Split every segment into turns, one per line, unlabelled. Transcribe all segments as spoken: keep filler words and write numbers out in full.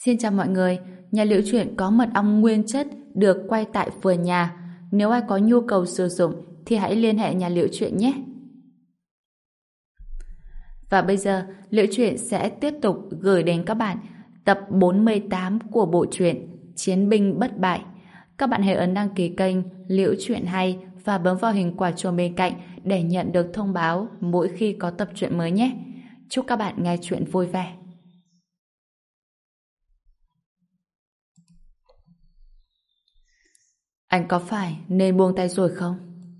Xin chào mọi người, nhà Liễu Chuyện có mật ong nguyên chất được quay tại vườn nhà. Nếu ai có nhu cầu sử dụng thì hãy liên hệ nhà Liễu Chuyện nhé. Và bây giờ, Liễu Chuyện sẽ tiếp tục gửi đến các bạn tập bốn mươi tám của bộ truyện Chiến binh bất bại. Các bạn hãy ấn đăng ký kênh Liễu Chuyện Hay và bấm vào hình quả chuông bên cạnh để nhận được thông báo mỗi khi có tập truyện mới nhé. Chúc các bạn nghe truyện vui vẻ. Anh có phải nên buông tay rồi không?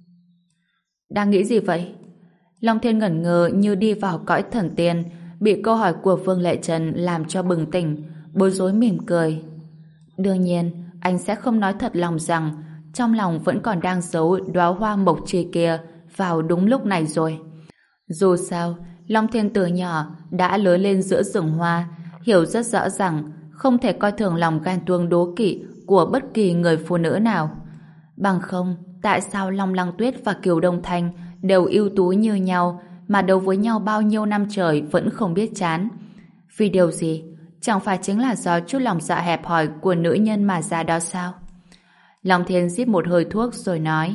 Đang nghĩ gì vậy? Long Thiên ngẩn ngơ như đi vào cõi thần tiên, bị câu hỏi của Vương Lệ Trần làm cho bừng tỉnh, bối rối mỉm cười. Đương nhiên, anh sẽ không nói thật lòng rằng trong lòng vẫn còn đang giấu đóa hoa mộc chi kia vào đúng lúc này rồi. Dù sao, Long Thiên từ nhỏ đã lớn lên giữa rừng hoa, hiểu rất rõ rằng không thể coi thường lòng ghen tuông đố kỵ của bất kỳ người phụ nữ nào. Bằng không, tại sao Long Lăng Tuyết và Kiều Đông Thanh đều ưu tú như nhau mà đấu với nhau bao nhiêu năm trời vẫn không biết chán? Vì điều gì? Chẳng phải chính là do chút lòng dạ hẹp hòi của nữ nhân mà ra đó sao? Long Thiên rít một hơi thuốc rồi nói: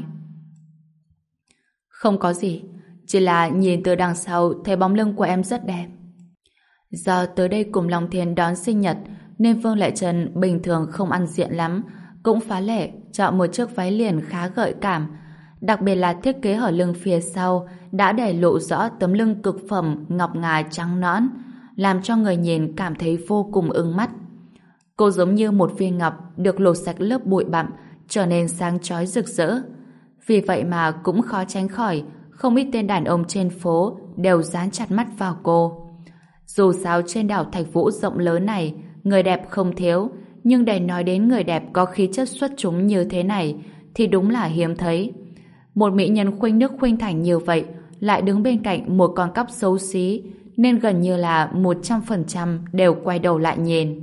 Không có gì, chỉ là nhìn từ đằng sau thấy bóng lưng của em rất đẹp. Do tới đây cùng Long Thiên đón sinh nhật nên Vương Lệ Trần bình thường không ăn diện lắm, cũng phá lệ chọn một chiếc váy liền khá gợi cảm, đặc biệt là thiết kế hở lưng phía sau đã để lộ rõ tấm lưng cực phẩm ngọc ngà trắng nõn, làm cho người nhìn cảm thấy vô cùng ưng mắt. Cô giống như một viên ngọc được lột sạch lớp bụi bặm, trở nên sáng chói rực rỡ. Vì vậy mà cũng khó tránh khỏi không ít tên đàn ông trên phố đều dán chặt mắt vào cô. Dù sao trên đảo Thạch Vũ rộng lớn này, người đẹp không thiếu, nhưng để nói đến người đẹp có khí chất xuất chúng như thế này thì đúng là hiếm thấy. Một mỹ nhân khuynh nước khuynh thành như vậy lại đứng bên cạnh một con cóc xấu xí, nên gần như là một trăm phần trăm đều quay đầu lại nhìn.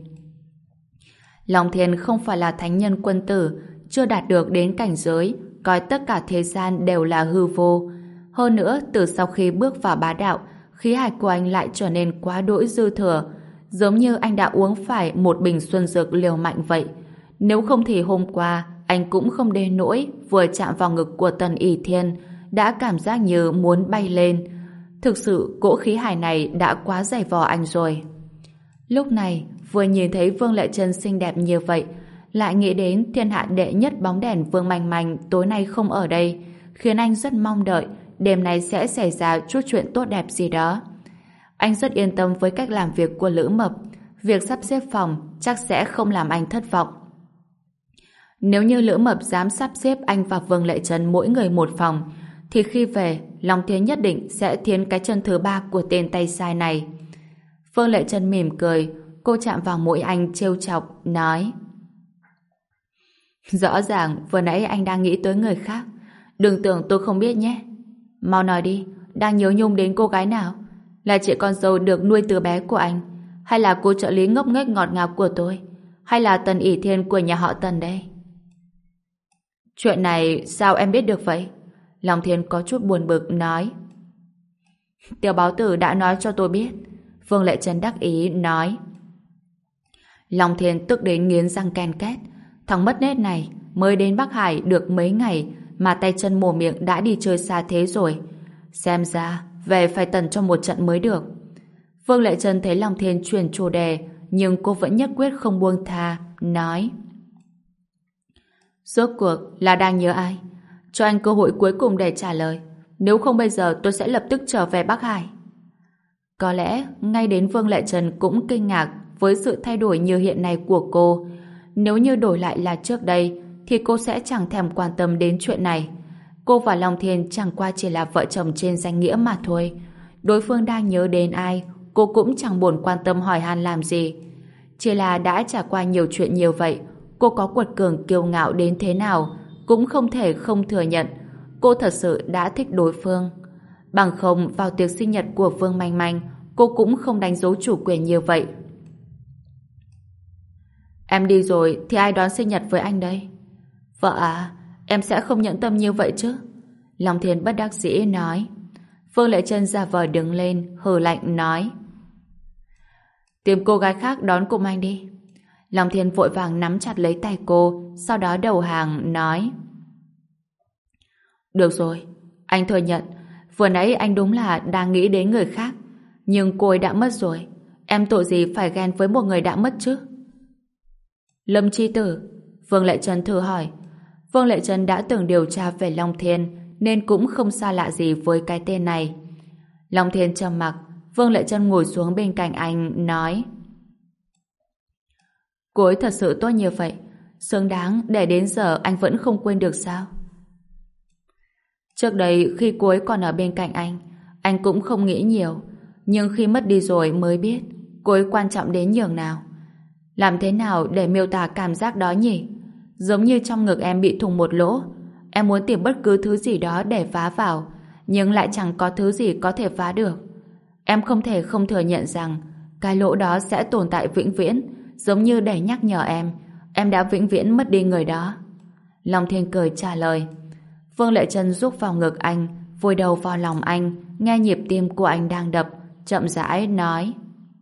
Long Thiên không phải là thánh nhân quân tử, chưa đạt được đến cảnh giới coi tất cả thế gian đều là hư vô. Hơn nữa, từ sau khi bước vào bá đạo, khí hạch của anh lại trở nên quá đỗi dư thừa, giống như anh đã uống phải một bình xuân dược liều mạnh vậy. Nếu không thì hôm qua anh cũng không đến nỗi vừa chạm vào ngực của Tần ỷ Thiên đã cảm giác như muốn bay lên. Thực sự cỗ khí hài này đã quá dày vò anh rồi. Lúc này vừa nhìn thấy Vương Lệ Trân xinh đẹp như vậy, lại nghĩ đến thiên hạ đệ nhất bóng đèn Vương Manh Manh tối nay không ở đây, khiến anh rất mong đợi đêm nay sẽ xảy ra chút chuyện tốt đẹp gì đó. Anh rất yên tâm với cách làm việc của Lữ Mập, việc sắp xếp phòng chắc sẽ không làm anh thất vọng. Nếu như Lữ Mập dám sắp xếp anh và Vương Lệ Trân mỗi người một phòng, thì khi về, Long Thiên nhất định sẽ thiến cái chân thứ ba của tên tay sai này. Vương Lệ Trân mỉm cười, cô chạm vào mũi anh trêu chọc, nói: Rõ ràng vừa nãy anh đang nghĩ tới người khác, đừng tưởng tôi không biết nhé. Mau nói đi, đang nhớ nhung đến cô gái nào? Là chị con dâu được nuôi từ bé của anh, hay là cô trợ lý ngốc nghếch ngọt ngào của tôi, hay là Tần ỷ Thiên của nhà họ Tần đây? Chuyện này sao em biết được vậy? Long Thiên có chút buồn bực nói: Tiểu báo tử đã nói cho tôi biết. Vương Lệ Trân đắc ý nói. Long Thiên tức đến nghiến răng ken két. Thằng mất nết này mới đến Bắc Hải được mấy ngày mà tay chân mồm miệng đã đi chơi xa thế rồi. Xem ra về phải tần cho một trận mới được. Vương Lệ Trân thấy Long Thiên chuyển chủ đề, nhưng cô vẫn nhất quyết không buông tha, nói: Rốt cuộc là đang nhớ ai? Cho anh cơ hội cuối cùng để trả lời. Nếu không bây giờ tôi sẽ lập tức trở về Bắc Hải. Có lẽ ngay đến Vương Lệ Trân cũng kinh ngạc với sự thay đổi như hiện nay của cô. Nếu như đổi lại là trước đây thì cô sẽ chẳng thèm quan tâm đến chuyện này. Cô và Long Thiên chẳng qua chỉ là vợ chồng trên danh nghĩa mà thôi. Đối phương đang nhớ đến ai, cô cũng chẳng buồn quan tâm hỏi han làm gì. Chỉ là đã trải qua nhiều chuyện như vậy, cô có quật cường kiêu ngạo đến thế nào cũng không thể không thừa nhận cô thật sự đã thích đối phương. Bằng không vào tiệc sinh nhật của Vương Manh Manh, cô cũng không đánh dấu chủ quyền như vậy. Em đi rồi thì ai đón sinh nhật với anh đây? Vợ à, em sẽ không nhẫn tâm như vậy chứ? Long Thiên bất đắc dĩ nói. Vương Lệ Trân giả vờ đứng lên, hừ lạnh nói: Tìm cô gái khác đón cùng anh đi. Long Thiên vội vàng nắm chặt lấy tay cô, sau đó đầu hàng nói: Được rồi, anh thừa nhận, vừa nãy anh đúng là đang nghĩ đến người khác, nhưng cô ấy đã mất rồi, em tội gì phải ghen với một người đã mất chứ? Lâm Chi Tử, Vương Lệ Trân thử hỏi. Vương Lệ Trân đã từng điều tra về Long Thiên nên cũng không xa lạ gì với cái tên này. Long Thiên trầm mặc, Vương Lệ Trân ngồi xuống bên cạnh anh nói: Cô ấy thật sự tốt như vậy, xứng đáng để đến giờ anh vẫn không quên được sao? Trước đây khi cô ấy còn ở bên cạnh anh, anh cũng không nghĩ nhiều, nhưng khi mất đi rồi mới biết cô ấy quan trọng đến nhường nào. Làm thế nào để miêu tả cảm giác đó nhỉ? Giống như trong ngực em bị thủng một lỗ, em muốn tìm bất cứ thứ gì đó để phá vào, nhưng lại chẳng có thứ gì có thể phá được. Em không thể không thừa nhận rằng cái lỗ đó sẽ tồn tại vĩnh viễn, giống như để nhắc nhở em, em đã vĩnh viễn mất đi người đó. Long Thiên cười trả lời. Vương Lệ Trân rúc vào ngực anh, vùi đầu vào lòng anh, nghe nhịp tim của anh đang đập, chậm rãi nói: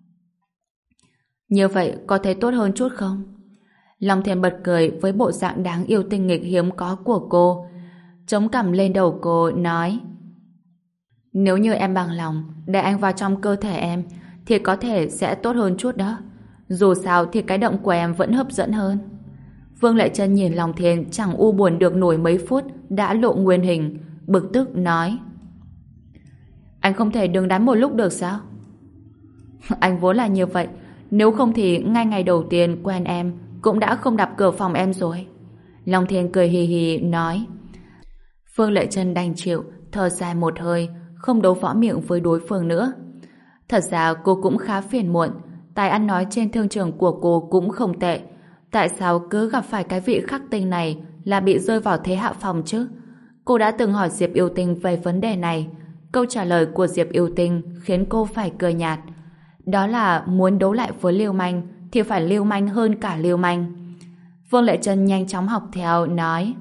Như vậy có thấy tốt hơn chút không? Long Thiên bật cười với bộ dạng đáng yêu tinh nghịch hiếm có của cô, chống cằm lên đầu cô nói: Nếu như em bằng lòng để anh vào trong cơ thể em thì có thể sẽ tốt hơn chút đó. Dù sao thì cái động của em vẫn hấp dẫn hơn. Vương Lệ Trân nhìn Long Thiên chẳng u buồn được nổi mấy phút đã lộ nguyên hình, bực tức nói: Anh không thể đứng đắn một lúc được sao? Anh vốn là như vậy, nếu không thì ngay ngày đầu tiên quen em cũng đã không đập cửa phòng em rồi. Long Thiên cười hì hì nói. Vương Lệ Trân đành chịu, thở dài một hơi, không đấu võ miệng với đối phương nữa. Thật ra cô cũng khá phiền muộn, tài ăn nói trên thương trường của cô cũng không tệ. Tại sao cứ gặp phải cái vị khắc tinh này là bị rơi vào thế hạ phòng chứ? Cô đã từng hỏi Diệp Yêu Tinh về vấn đề này. Câu trả lời của Diệp Yêu Tinh khiến cô phải cười nhạt. Đó là muốn đấu lại với Lưu Manh thì phải lưu manh hơn cả Lưu Manh. Vương Lệ Trân nhanh chóng học theo, nói: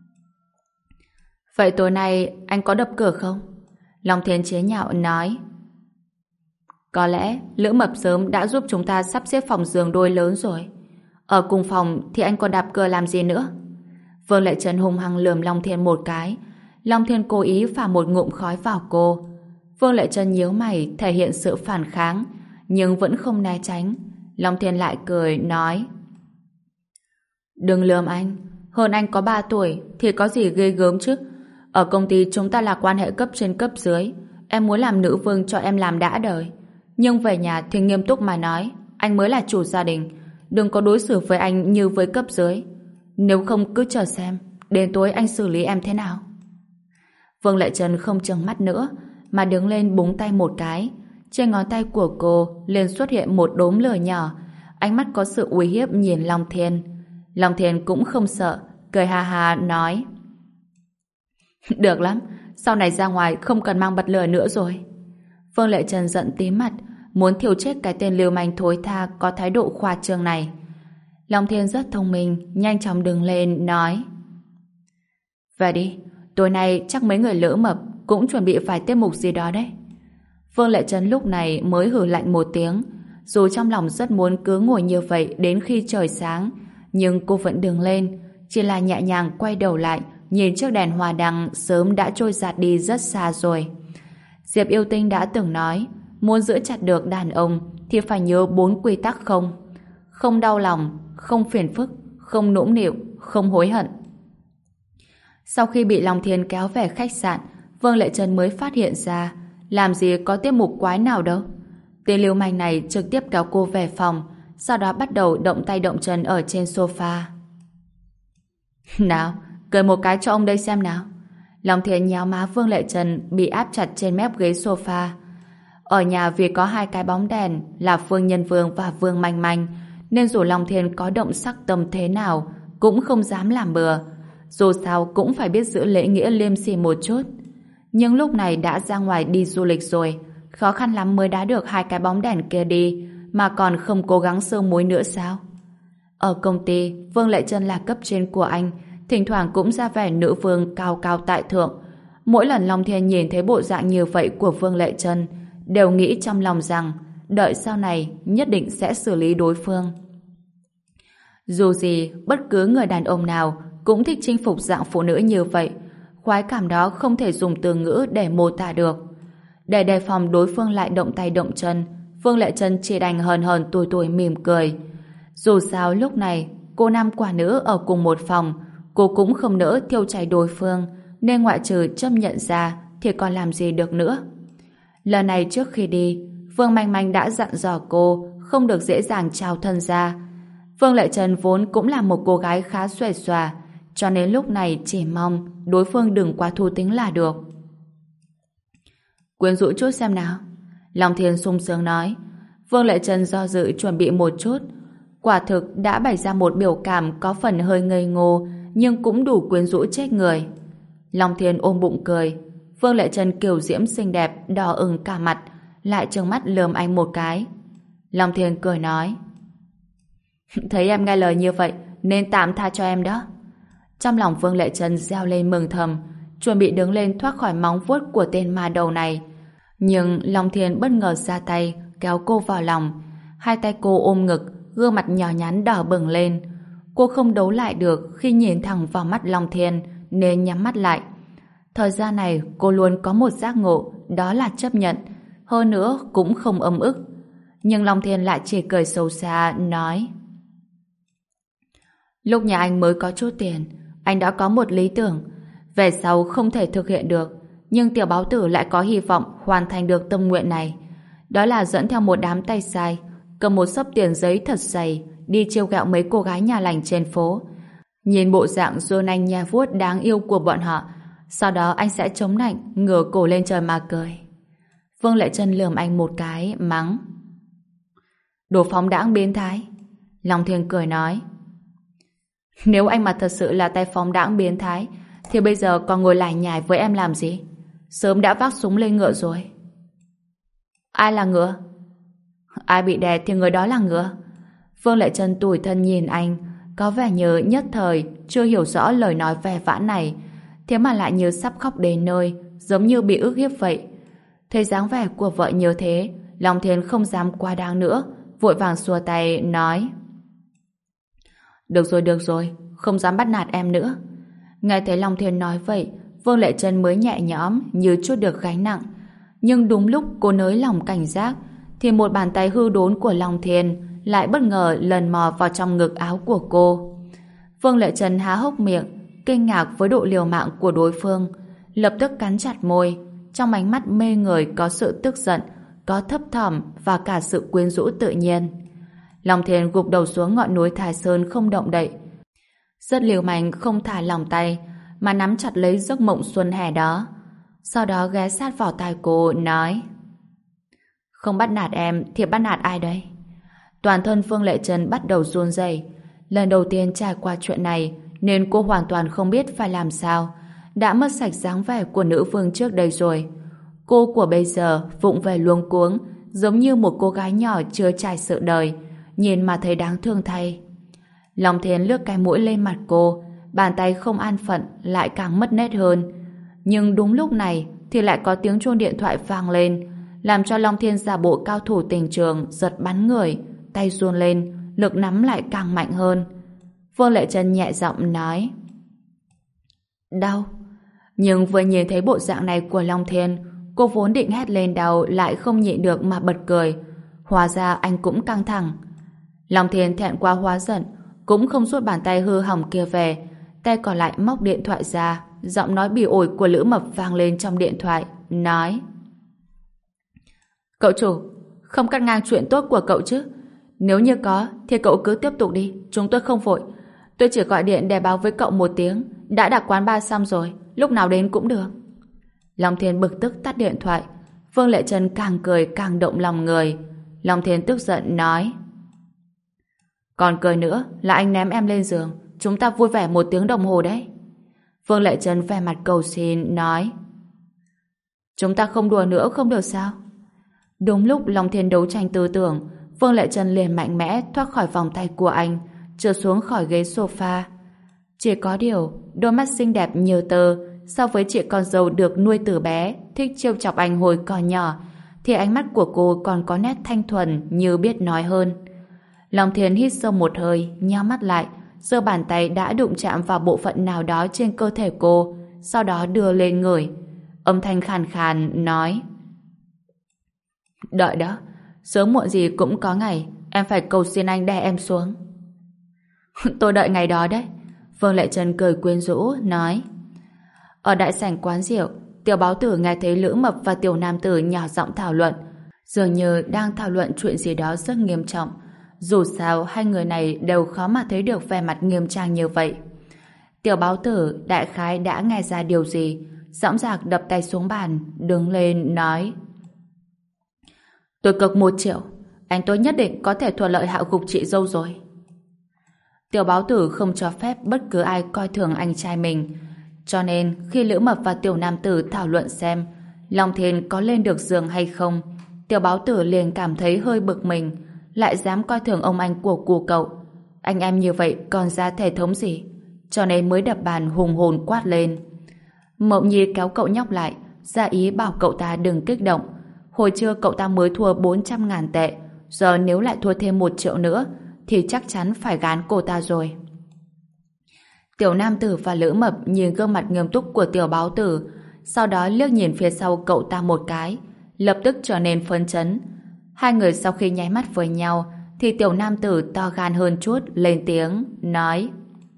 Vậy tối nay anh có đập cửa không? Long Thiên chế nhạo nói: Có lẽ Lữ Mập sớm đã giúp chúng ta sắp xếp phòng giường đôi lớn rồi. Ở cùng phòng thì anh còn đạp cửa làm gì nữa? Vương Lệ Trân hung hăng lườm Long Thiên một cái. Long Thiên cố ý phả một ngụm khói vào cô. Vương Lệ Trân nhíu mày thể hiện sự phản kháng, nhưng vẫn không né tránh. Long Thiên lại cười nói: Đừng lườm anh, hơn anh có ba tuổi thì có gì ghê gớm chứ? Ở công ty chúng ta là quan hệ cấp trên cấp dưới, em muốn làm nữ vương cho em làm đã đời. Nhưng về nhà thì nghiêm túc mà nói, anh mới là chủ gia đình, đừng có đối xử với anh như với cấp dưới. Nếu không cứ chờ xem đến tối anh xử lý em thế nào. Vương Lệ Trân không trừng mắt nữa mà đứng lên búng tay một cái. Trên ngón tay của cô liền xuất hiện một đốm lửa nhỏ, ánh mắt có sự uy hiếp nhìn Long Thiên. Long Thiên cũng không sợ, cười ha ha nói: Được lắm, sau này ra ngoài không cần mang bật lửa nữa rồi. Vương Lệ Trân giận tím mặt, muốn thiêu chết cái tên lưu manh thối tha có thái độ khoa trương này. Long Thiên rất thông minh, nhanh chóng đứng lên nói: Về đi, tối nay chắc mấy người Lữ Mập cũng chuẩn bị phải tiết mục gì đó đấy. Vương Lệ Trân lúc này mới hừ lạnh một tiếng. Dù trong lòng rất muốn cứ ngồi như vậy đến khi trời sáng, nhưng cô vẫn đứng lên, chỉ là nhẹ nhàng quay đầu lại nhìn chiếc đèn hoa đăng sớm đã trôi giạt đi rất xa rồi. Diệp Yêu Tinh đã từng nói, muốn giữ chặt được đàn ông thì phải nhớ bốn quy tắc không. Không đau lòng, không phiền phức, không nũng nịu, không hối hận. Sau khi bị Long Thiên kéo về khách sạn, Vương Lệ Trân mới phát hiện ra làm gì có tiết mục quái nào đâu. Tên lưu manh này trực tiếp kéo cô về phòng, sau đó bắt đầu động tay động chân ở trên sofa. Nào, cười một cái cho ông đây xem nào. Long Thiên nhéo má Vương Lệ Trân bị áp chặt trên mép ghế sofa. Ở nhà vì có hai cái bóng đèn là Phương Nhân Vương và Vương Manh Manh, nên dù Long Thiên có động sắc tâm thế nào cũng không dám làm bừa. Dù sao cũng phải biết giữ lễ nghĩa liêm sỉ một chút. Nhưng lúc này đã ra ngoài đi du lịch rồi, khó khăn lắm mới đá được hai cái bóng đèn kia đi, mà còn không cố gắng sương muối nữa sao? Ở công ty, Vương Lệ Trân là cấp trên của anh, thỉnh thoảng cũng ra vẻ nữ vương cao cao tại thượng. Mỗi lần Long Thiên nhìn thấy bộ dạng như vậy của Vương Lệ Trân, đều nghĩ trong lòng rằng đợi sau này nhất định sẽ xử lý đối phương. Dù gì, bất cứ người đàn ông nào cũng thích chinh phục dạng phụ nữ như vậy. Khoái cảm đó không thể dùng từ ngữ để mô tả được. Để đề phòng đối phương lại động tay động chân, Phương Lệ Trân chỉ đành hờn hờn tủi tủi mỉm cười. Dù sao lúc này, cô nam quả nữ ở cùng một phòng, cô cũng không nỡ thiêu cháy đối phương, nên ngoại trừ chấp nhận ra thì còn làm gì được nữa. Lần này trước khi đi, Phương Manh Manh đã dặn dò cô không được dễ dàng trao thân ra. Phương Lệ Trân vốn cũng là một cô gái khá xuề xòa, cho nên lúc này chỉ mong đối phương đừng quá thú tính là được. Quyến rũ chút xem nào. Long Thiên sung sướng nói. Phương Lệ Trân do dự chuẩn bị một chút. Quả thực đã bày ra một biểu cảm có phần hơi ngây ngô, nhưng cũng đủ quyến rũ chết người. Long Thiên ôm bụng cười. Phương Lệ Trân kiều diễm xinh đẹp, đỏ ửng cả mặt, lại trừng mắt lườm anh một cái. Long Thiên cười nói. Thấy em nghe lời như vậy, nên tạm tha cho em đó. Trong lòng Phương Lệ Trân reo lên mừng thầm, chuẩn bị đứng lên thoát khỏi móng vuốt của tên ma đầu này. Nhưng Long Thiên bất ngờ ra tay, kéo cô vào lòng. Hai tay cô ôm ngực, gương mặt nhỏ nhắn đỏ bừng lên. Cô không đấu lại được khi nhìn thẳng vào mắt Long Thiên, nên nhắm mắt lại. Thời gian này cô luôn có một giác ngộ, đó là chấp nhận. Hơn nữa cũng không ấm ức. Nhưng Long Thiên lại chỉ cười xấu xa, nói: Lúc nhà anh mới có chút tiền, anh đã có một lý tưởng. Về sau không thể thực hiện được, nhưng tiểu báo tử lại có hy vọng hoàn thành được tâm nguyện này. Đó là dẫn theo một đám tay sai, cầm một xấp tiền giấy thật dày, đi trêu ghẹo mấy cô gái nhà lành trên phố. Nhìn bộ dạng rôn anh nha vuốt đáng yêu của bọn họ, sau đó anh sẽ chống nạnh, ngửa cổ lên trời mà cười. Phương Lệ Trân lườm anh một cái, mắng: Đồ phóng đãng biến thái. Long Thiên cười nói: Nếu anh mà thật sự là tay phóng đãng biến thái, thì bây giờ còn ngồi lải nhải với em làm gì? Sớm đã vác súng lên ngựa rồi. Ai là ngựa? Ai bị đè thì người đó là ngựa. Phương Lệ Trân tủi thân nhìn anh, có vẻ như nhất thời chưa hiểu rõ lời nói vẻ vãn này, thế mà lại như sắp khóc đến nơi, giống như bị ức hiếp vậy. Thấy dáng vẻ của vợ như thế, Long Thiên không dám quá đáng nữa, vội vàng xua tay nói: Được rồi, được rồi, không dám bắt nạt em nữa. Nghe thấy Long Thiên nói vậy, Phương Lệ Trân mới nhẹ nhõm như chút được gánh nặng. Nhưng đúng lúc cô nới lòng cảnh giác, thì một bàn tay hư đốn của Long Thiên lại bất ngờ lần mò vào trong ngực áo của cô. Phương Lệ Trân há hốc miệng, kinh ngạc với độ liều mạng của đối phương, lập tức cắn chặt môi. Trong ánh mắt mê người có sự tức giận, có thấp thỏm và cả sự quyến rũ tự nhiên. Long Thiên gục đầu xuống ngọn núi Thái Sơn không động đậy. Rất liều mạnh không thả lòng tay, mà nắm chặt lấy giấc mộng xuân hè đó. Sau đó ghé sát vào tai cô, nói: Không bắt nạt em thì bắt nạt ai đây? Toàn thân Phương Lệ Trân bắt đầu run rẩy. Lần đầu tiên trải qua chuyện này, nên cô hoàn toàn không biết phải làm sao. Đã mất sạch dáng vẻ của nữ vương trước đây rồi. Cô của bây giờ vụng về luống cuống, giống như một cô gái nhỏ chưa trải sự đời, nhìn mà thấy đáng thương thay. Long Thiên lướt cái mũi lên mặt cô, bàn tay không an phận lại càng mất nét hơn. Nhưng đúng lúc này thì lại có tiếng chuông điện thoại vang lên, làm cho Long Thiên giả bộ cao thủ tình trường giật bắn người, tay run lên, lực nắm lại càng mạnh hơn. Phương Lệ Trân nhẹ giọng nói: Đau. Nhưng vừa nhìn thấy bộ dạng này của Long Thiên, cô vốn định hét lên đau lại không nhịn được mà bật cười. Hóa ra anh cũng căng thẳng. Long Thiên thẹn quá hóa giận, cũng không rút bàn tay hư hỏng kia về, tay còn lại móc điện thoại ra. Giọng nói bỉ ổi của Lữ Mập vang lên trong điện thoại, nói: Cậu chủ, không cắt ngang chuyện tốt của cậu chứ? Nếu như có, thì cậu cứ tiếp tục đi, chúng tôi không vội. Tôi chỉ gọi điện để báo với cậu một tiếng, đã đặt quán bar xong rồi, lúc nào đến cũng được. Long Thiên bực tức tắt điện thoại. Phương Lệ Trân càng cười càng động lòng người. Long Thiên tức giận nói: Còn cười nữa là anh ném em lên giường, chúng ta vui vẻ một tiếng đồng hồ đấy. Phương Lệ Trân vẻ mặt cầu xin nói: Chúng ta không đùa nữa không được sao? Đúng lúc Long Thiên đấu tranh tư tưởng, Phương Lệ Trân liền mạnh mẽ thoát khỏi vòng tay của anh, trượt xuống khỏi ghế sofa. Chỉ có điều, đôi mắt xinh đẹp như tơ, so với chị con dâu được nuôi từ bé, thích trêu chọc anh hồi còn nhỏ, thì ánh mắt của cô còn có nét thanh thuần như biết nói hơn. Long Thiên hít sâu một hơi, nhắm mắt lại, giơ bàn tay đã đụng chạm vào bộ phận nào đó trên cơ thể cô, sau đó đưa lên người. Âm thanh khàn khàn nói: đợi đó, sớm muộn gì cũng có ngày em phải cầu xin anh đè em xuống. Tôi đợi ngày đó đấy. Vương Lệ Trân cười quyến rũ nói. Ở đại sảnh quán rượu, Tiểu Báo Tử nghe thấy Lữ Mập và Tiểu Nam Tử nhỏ giọng thảo luận, dường như đang thảo luận chuyện gì đó rất nghiêm trọng. Dù sao hai người này đều khó mà thấy được vẻ mặt nghiêm trang như vậy. Tiểu Báo Tử đại khái đã nghe ra điều gì, dõng dạc đập tay xuống bàn, đứng lên nói: tôi cực một triệu, anh tôi nhất định có thể thuận lợi hạ gục chị dâu rồi. Tiểu Báo Tử không cho phép bất cứ ai coi thường anh trai mình, cho nên khi Lữ Mập và Tiểu Nam Tử thảo luận xem Long Thiên có lên được giường hay không, Tiểu Báo Tử liền cảm thấy hơi bực mình, lại dám coi thường ông anh của cu cậu. Anh em như vậy còn ra thể thống gì? Cho nên mới đập bàn hùng hồn quát lên. Mộng Nhi kéo cậu nhóc lại, ra ý bảo cậu ta đừng kích động. Hồi trưa cậu ta mới thua bốn trăm ngàn tệ, giờ nếu lại thua thêm một triệu nữa thì chắc chắn phải gán cô ta rồi. Tiểu Nam Tử và Lữ Mập nhìn gương mặt nghiêm túc của Tiểu Báo Tử, sau đó liếc nhìn phía sau cậu ta một cái, lập tức trở nên phấn chấn. Hai người sau khi nháy mắt với nhau thì Tiểu Nam Tử to gan hơn chút, lên tiếng nói: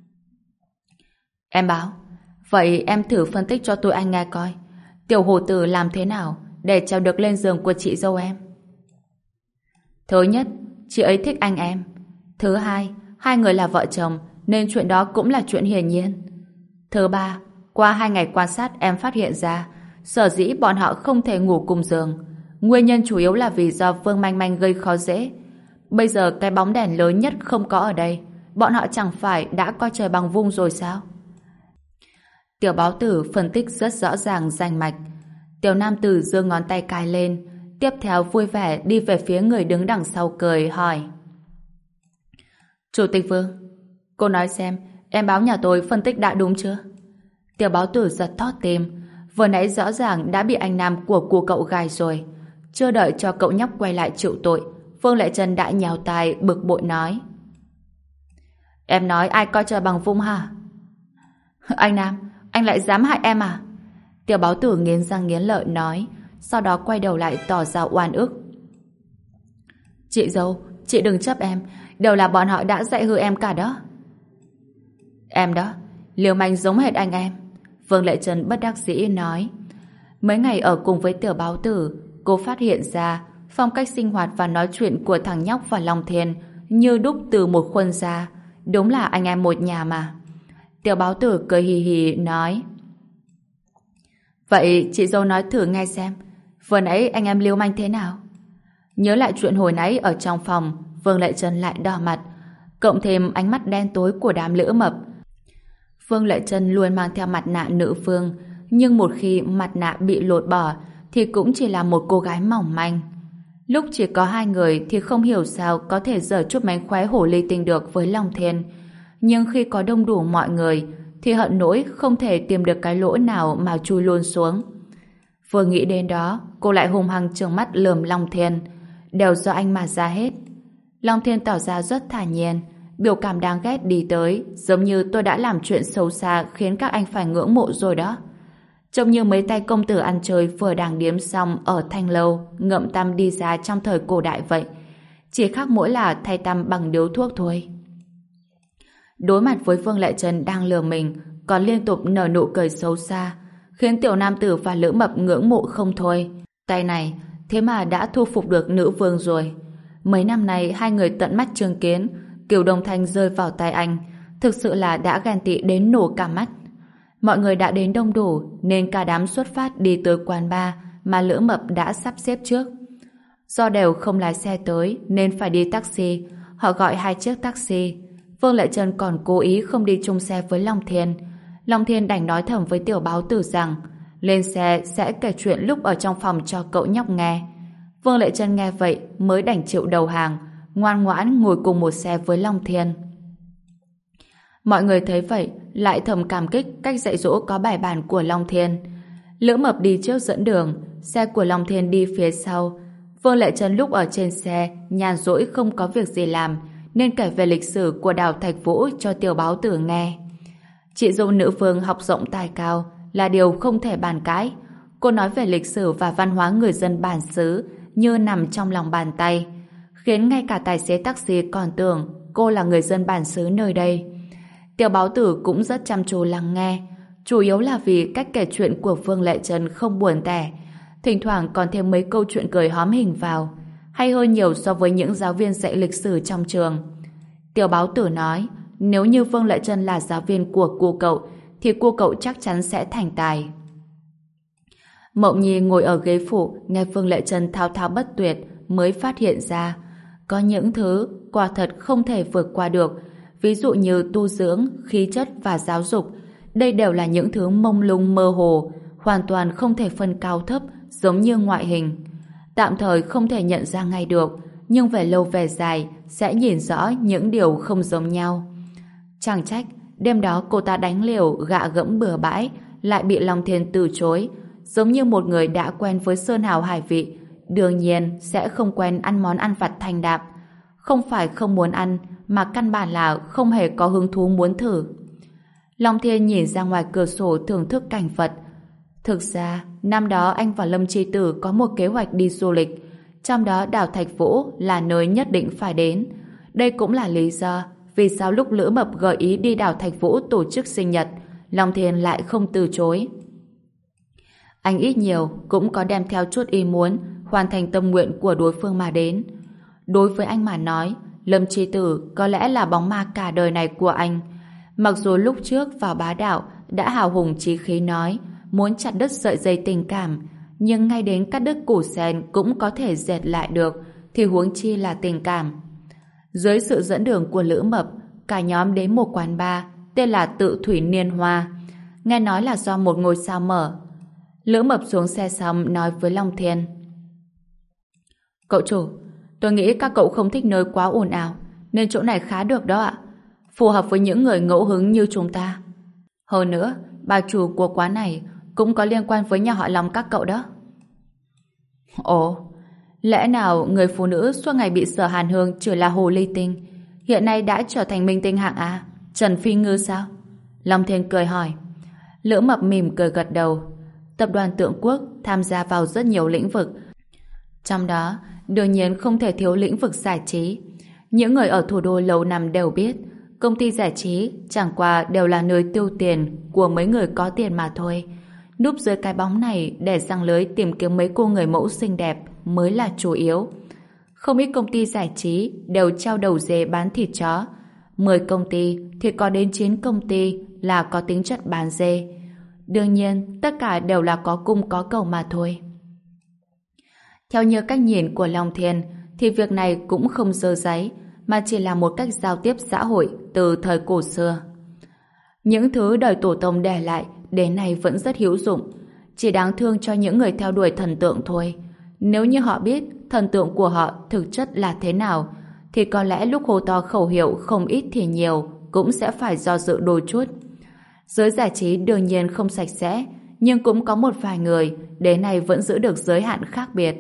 em Báo, vậy em thử phân tích cho tụi anh nghe coi, Tiểu Hổ Tử làm thế nào để trèo được lên giường của chị dâu em. Thứ nhất, chị ấy thích anh em. Thứ hai, hai người là vợ chồng nên chuyện đó cũng là chuyện hiển nhiên. Thứ ba, qua hai ngày quan sát em phát hiện ra sở dĩ bọn họ không thể ngủ cùng giường, nguyên nhân chủ yếu là vì do Vương Manh Manh gây khó dễ. Bây giờ cái bóng đèn lớn nhất không có ở đây, bọn họ chẳng phải đã coi trời bằng vung rồi sao? Tiểu Báo Tử phân tích rất rõ ràng rành mạch. Tiểu Nam Tử giơ ngón tay cài lên, tiếp theo vui vẻ đi về phía người đứng đằng sau cười hỏi: Chủ tịch Vương, cô nói xem em Báo nhà tôi phân tích đã đúng chưa? Tiểu Báo Tử giật thót tim, vừa nãy rõ ràng đã bị anh Nam của cô cậu gài rồi. Chưa đợi cho cậu nhóc quay lại chịu tội, Vương Lệ Trân đã nhào tai bực bội nói: em nói ai coi trời bằng vung hả? Anh Nam, anh lại dám hại em à? Tiểu Báo Tử nghiến răng nghiến lợi nói, sau đó quay đầu lại tỏ ra oan ức. Chị dâu, chị đừng chấp em, đều là bọn họ đã dạy hư em cả đó. Em đó, liều manh giống hệt anh em. Vương Lệ Trân bất đắc dĩ nói. Mấy ngày ở cùng với Tiểu Báo Tử, cô phát hiện ra phong cách sinh hoạt và nói chuyện của thằng nhóc và Long Thiên như đúc từ một khuôn ra. Đúng là anh em một nhà mà. Tiểu Báo Tử cười hì hì nói: vậy chị dâu nói thử nghe xem, vừa nãy anh em liêu manh thế nào? Nhớ lại chuyện hồi nãy ở trong phòng, Vương Lệ Trân lại đỏ mặt, cộng thêm ánh mắt đen tối của đám Lữ Mập. Vương Lệ Trân luôn mang theo mặt nạ nữ vương, nhưng một khi mặt nạ bị lột bỏ thì cũng chỉ là một cô gái mỏng manh. Lúc chỉ có hai người thì không hiểu sao có thể giở chút mánh khóe hổ ly tinh được với Long Thiên, nhưng khi có đông đủ mọi người thì hận nỗi không thể tìm được cái lỗ nào mà chui luôn xuống. Vừa nghĩ đến đó, cô lại hung hăng trừng mắt lườm Long Thiên. Đều do anh mà ra hết. Long Thiên tỏ ra rất thản nhiên, biểu cảm đáng ghét đi tới, giống như tôi đã làm chuyện xấu xa khiến các anh phải ngưỡng mộ rồi đó. Trông như mấy tay công tử ăn chơi vừa đàng điếm xong ở Thanh Lâu ngậm tăm đi ra trong thời cổ đại vậy. Chỉ khác mỗi là thay tăm bằng điếu thuốc thôi. Đối mặt với Vương Lệ Trân đang lừa mình, còn liên tục nở nụ cười xấu xa, khiến Tiểu Nam Tử và Lữ Mập ngưỡng mộ không thôi. Tay này thế mà đã thu phục được nữ vương rồi. Mấy năm nay hai người tận mắt chứng kiến Kiều Đông Thanh rơi vào tay anh, thực sự là đã ghen tị đến nổ cả mắt. Mọi người đã đến đông đủ nên cả đám xuất phát đi tới quán bar mà Lữ Mập đã sắp xếp trước. Do đều không lái xe tới nên phải đi taxi, họ gọi hai chiếc taxi. Vương Lệ Trân còn cố ý không đi chung xe với Long Thiên. Long Thiên đành nói thầm với Tiểu Báo Tử rằng lên xe sẽ kể chuyện lúc ở trong phòng cho cậu nhóc nghe. Vương Lệ Trân nghe vậy mới đành chịu đầu hàng, ngoan ngoãn ngồi cùng một xe với Long Thiên. Mọi người thấy vậy lại thầm cảm kích cách dạy dỗ có bài bản của Long Thiên. Lữ Mập đi trước dẫn đường, xe của Long Thiên đi phía sau. Vương Lệ Trân lúc ở trên xe nhàn rỗi không có việc gì làm nên kể về lịch sử của đào Thạch Vũ cho Tiểu Báo Tử nghe. Chị dâu nữ vương học rộng tài cao là điều không thể bàn cãi. Cô nói về lịch sử và văn hóa người dân bản xứ như nằm trong lòng bàn tay, khiến ngay cả tài xế taxi còn tưởng cô là người dân bản xứ nơi đây. Tiểu Báo Tử cũng rất chăm chú lắng nghe, chủ yếu là vì cách kể chuyện của Vương Lệ Trân không buồn tẻ, thỉnh thoảng còn thêm mấy câu chuyện cười hóm hình vào, hay hơn nhiều so với những giáo viên dạy lịch sử trong trường. Tiểu Báo Tử nói, nếu như Vương Lệ Trân là giáo viên của cô cậu, thì cô cậu chắc chắn sẽ thành tài. Mộng Nhi ngồi ở ghế phụ, nghe Vương Lệ Trân thao thao bất tuyệt, mới phát hiện ra, có những thứ quả thật không thể vượt qua được, ví dụ như tu dưỡng, khí chất và giáo dục. Đây đều là những thứ mông lung mơ hồ, hoàn toàn không thể phân cao thấp, giống như ngoại hình. Tạm thời không thể nhận ra ngay được, nhưng về lâu về dài sẽ nhìn rõ những điều không giống nhau. Chẳng trách, đêm đó cô ta đánh liều gạ gẫm bừa bãi, lại bị Long Thiên từ chối, giống như một người đã quen với sơn hào hải vị, đương nhiên sẽ không quen ăn món ăn vặt thanh đạm. Không phải không muốn ăn, mà căn bản là không hề có hứng thú muốn thử. Long Thiên nhìn ra ngoài cửa sổ thưởng thức cảnh vật. Thực ra, năm đó anh và Lâm Chi Tử có một kế hoạch đi du lịch, trong đó đảo Thạch Vũ là nơi nhất định phải đến. Đây cũng là lý do vì sao lúc Lữ Mập gợi ý đi đảo Thạch Vũ tổ chức sinh nhật, Long Thiên lại không từ chối. Anh ít nhiều cũng có đem theo chút ý muốn hoàn thành tâm nguyện của đối phương mà đến. Đối với anh mà nói, Lâm Chi Tử có lẽ là bóng ma cả đời này của anh. Mặc dù lúc trước vào bá đạo đã hào hùng chí khí nói muốn chặt đứt sợi dây tình cảm, nhưng ngay đến cắt đứt củ sen cũng có thể dệt lại được, thì huống chi là tình cảm. Dưới sự dẫn đường của Lữ Mập, cả nhóm đến một quán bar tên là Tự Thủy Niên Hoa, nghe nói là do một ngôi sao mở. Lữ Mập xuống xe xong nói với Long Thiên, cậu chủ, tôi nghĩ các cậu không thích nơi quá ồn ào, nên chỗ này khá được đó ạ, phù hợp với những người ngẫu hứng như chúng ta. Hơn nữa, bà chủ của quán này cũng có liên quan với nhà họ Long các cậu đó. Ồ, lẽ nào người phụ nữ suốt ngày bị Sở Hàn Hương chửi là hồ ly tinh hiện nay đã trở thành minh tinh hạng A, Trần Phi Ngư sao? Long Thiên cười hỏi. Lữ Mập mỉm cười gật đầu. Tập đoàn Tượng Quốc tham gia vào rất nhiều lĩnh vực, trong đó đương nhiên không thể thiếu lĩnh vực giải trí. Những người ở thủ đô lâu năm đều biết, công ty giải trí chẳng qua đều là nơi tiêu tiền của mấy người có tiền mà thôi. Núp dưới cái bóng này để giăng lưới tìm kiếm mấy cô người mẫu xinh đẹp mới là chủ yếu. Không ít công ty giải trí đều treo đầu dê bán thịt chó. Mười công ty thì có đến chín công ty là có tính chất bán dê. Đương nhiên, tất cả đều là có cung có cầu mà thôi. Theo như cách nhìn của Long Thiên, thì việc này cũng không dơ giấy, mà chỉ là một cách giao tiếp xã hội từ thời cổ xưa. Những thứ đời tổ tông để lại đến nay vẫn rất hữu dụng, chỉ đáng thương cho những người theo đuổi thần tượng thôi. Nếu như họ biết thần tượng của họ thực chất là thế nào, thì có lẽ lúc hô to khẩu hiệu không ít thì nhiều cũng sẽ phải do dự đôi chút. Giới giải trí đương nhiên không sạch sẽ, nhưng cũng có một vài người đến nay vẫn giữ được giới hạn khác biệt.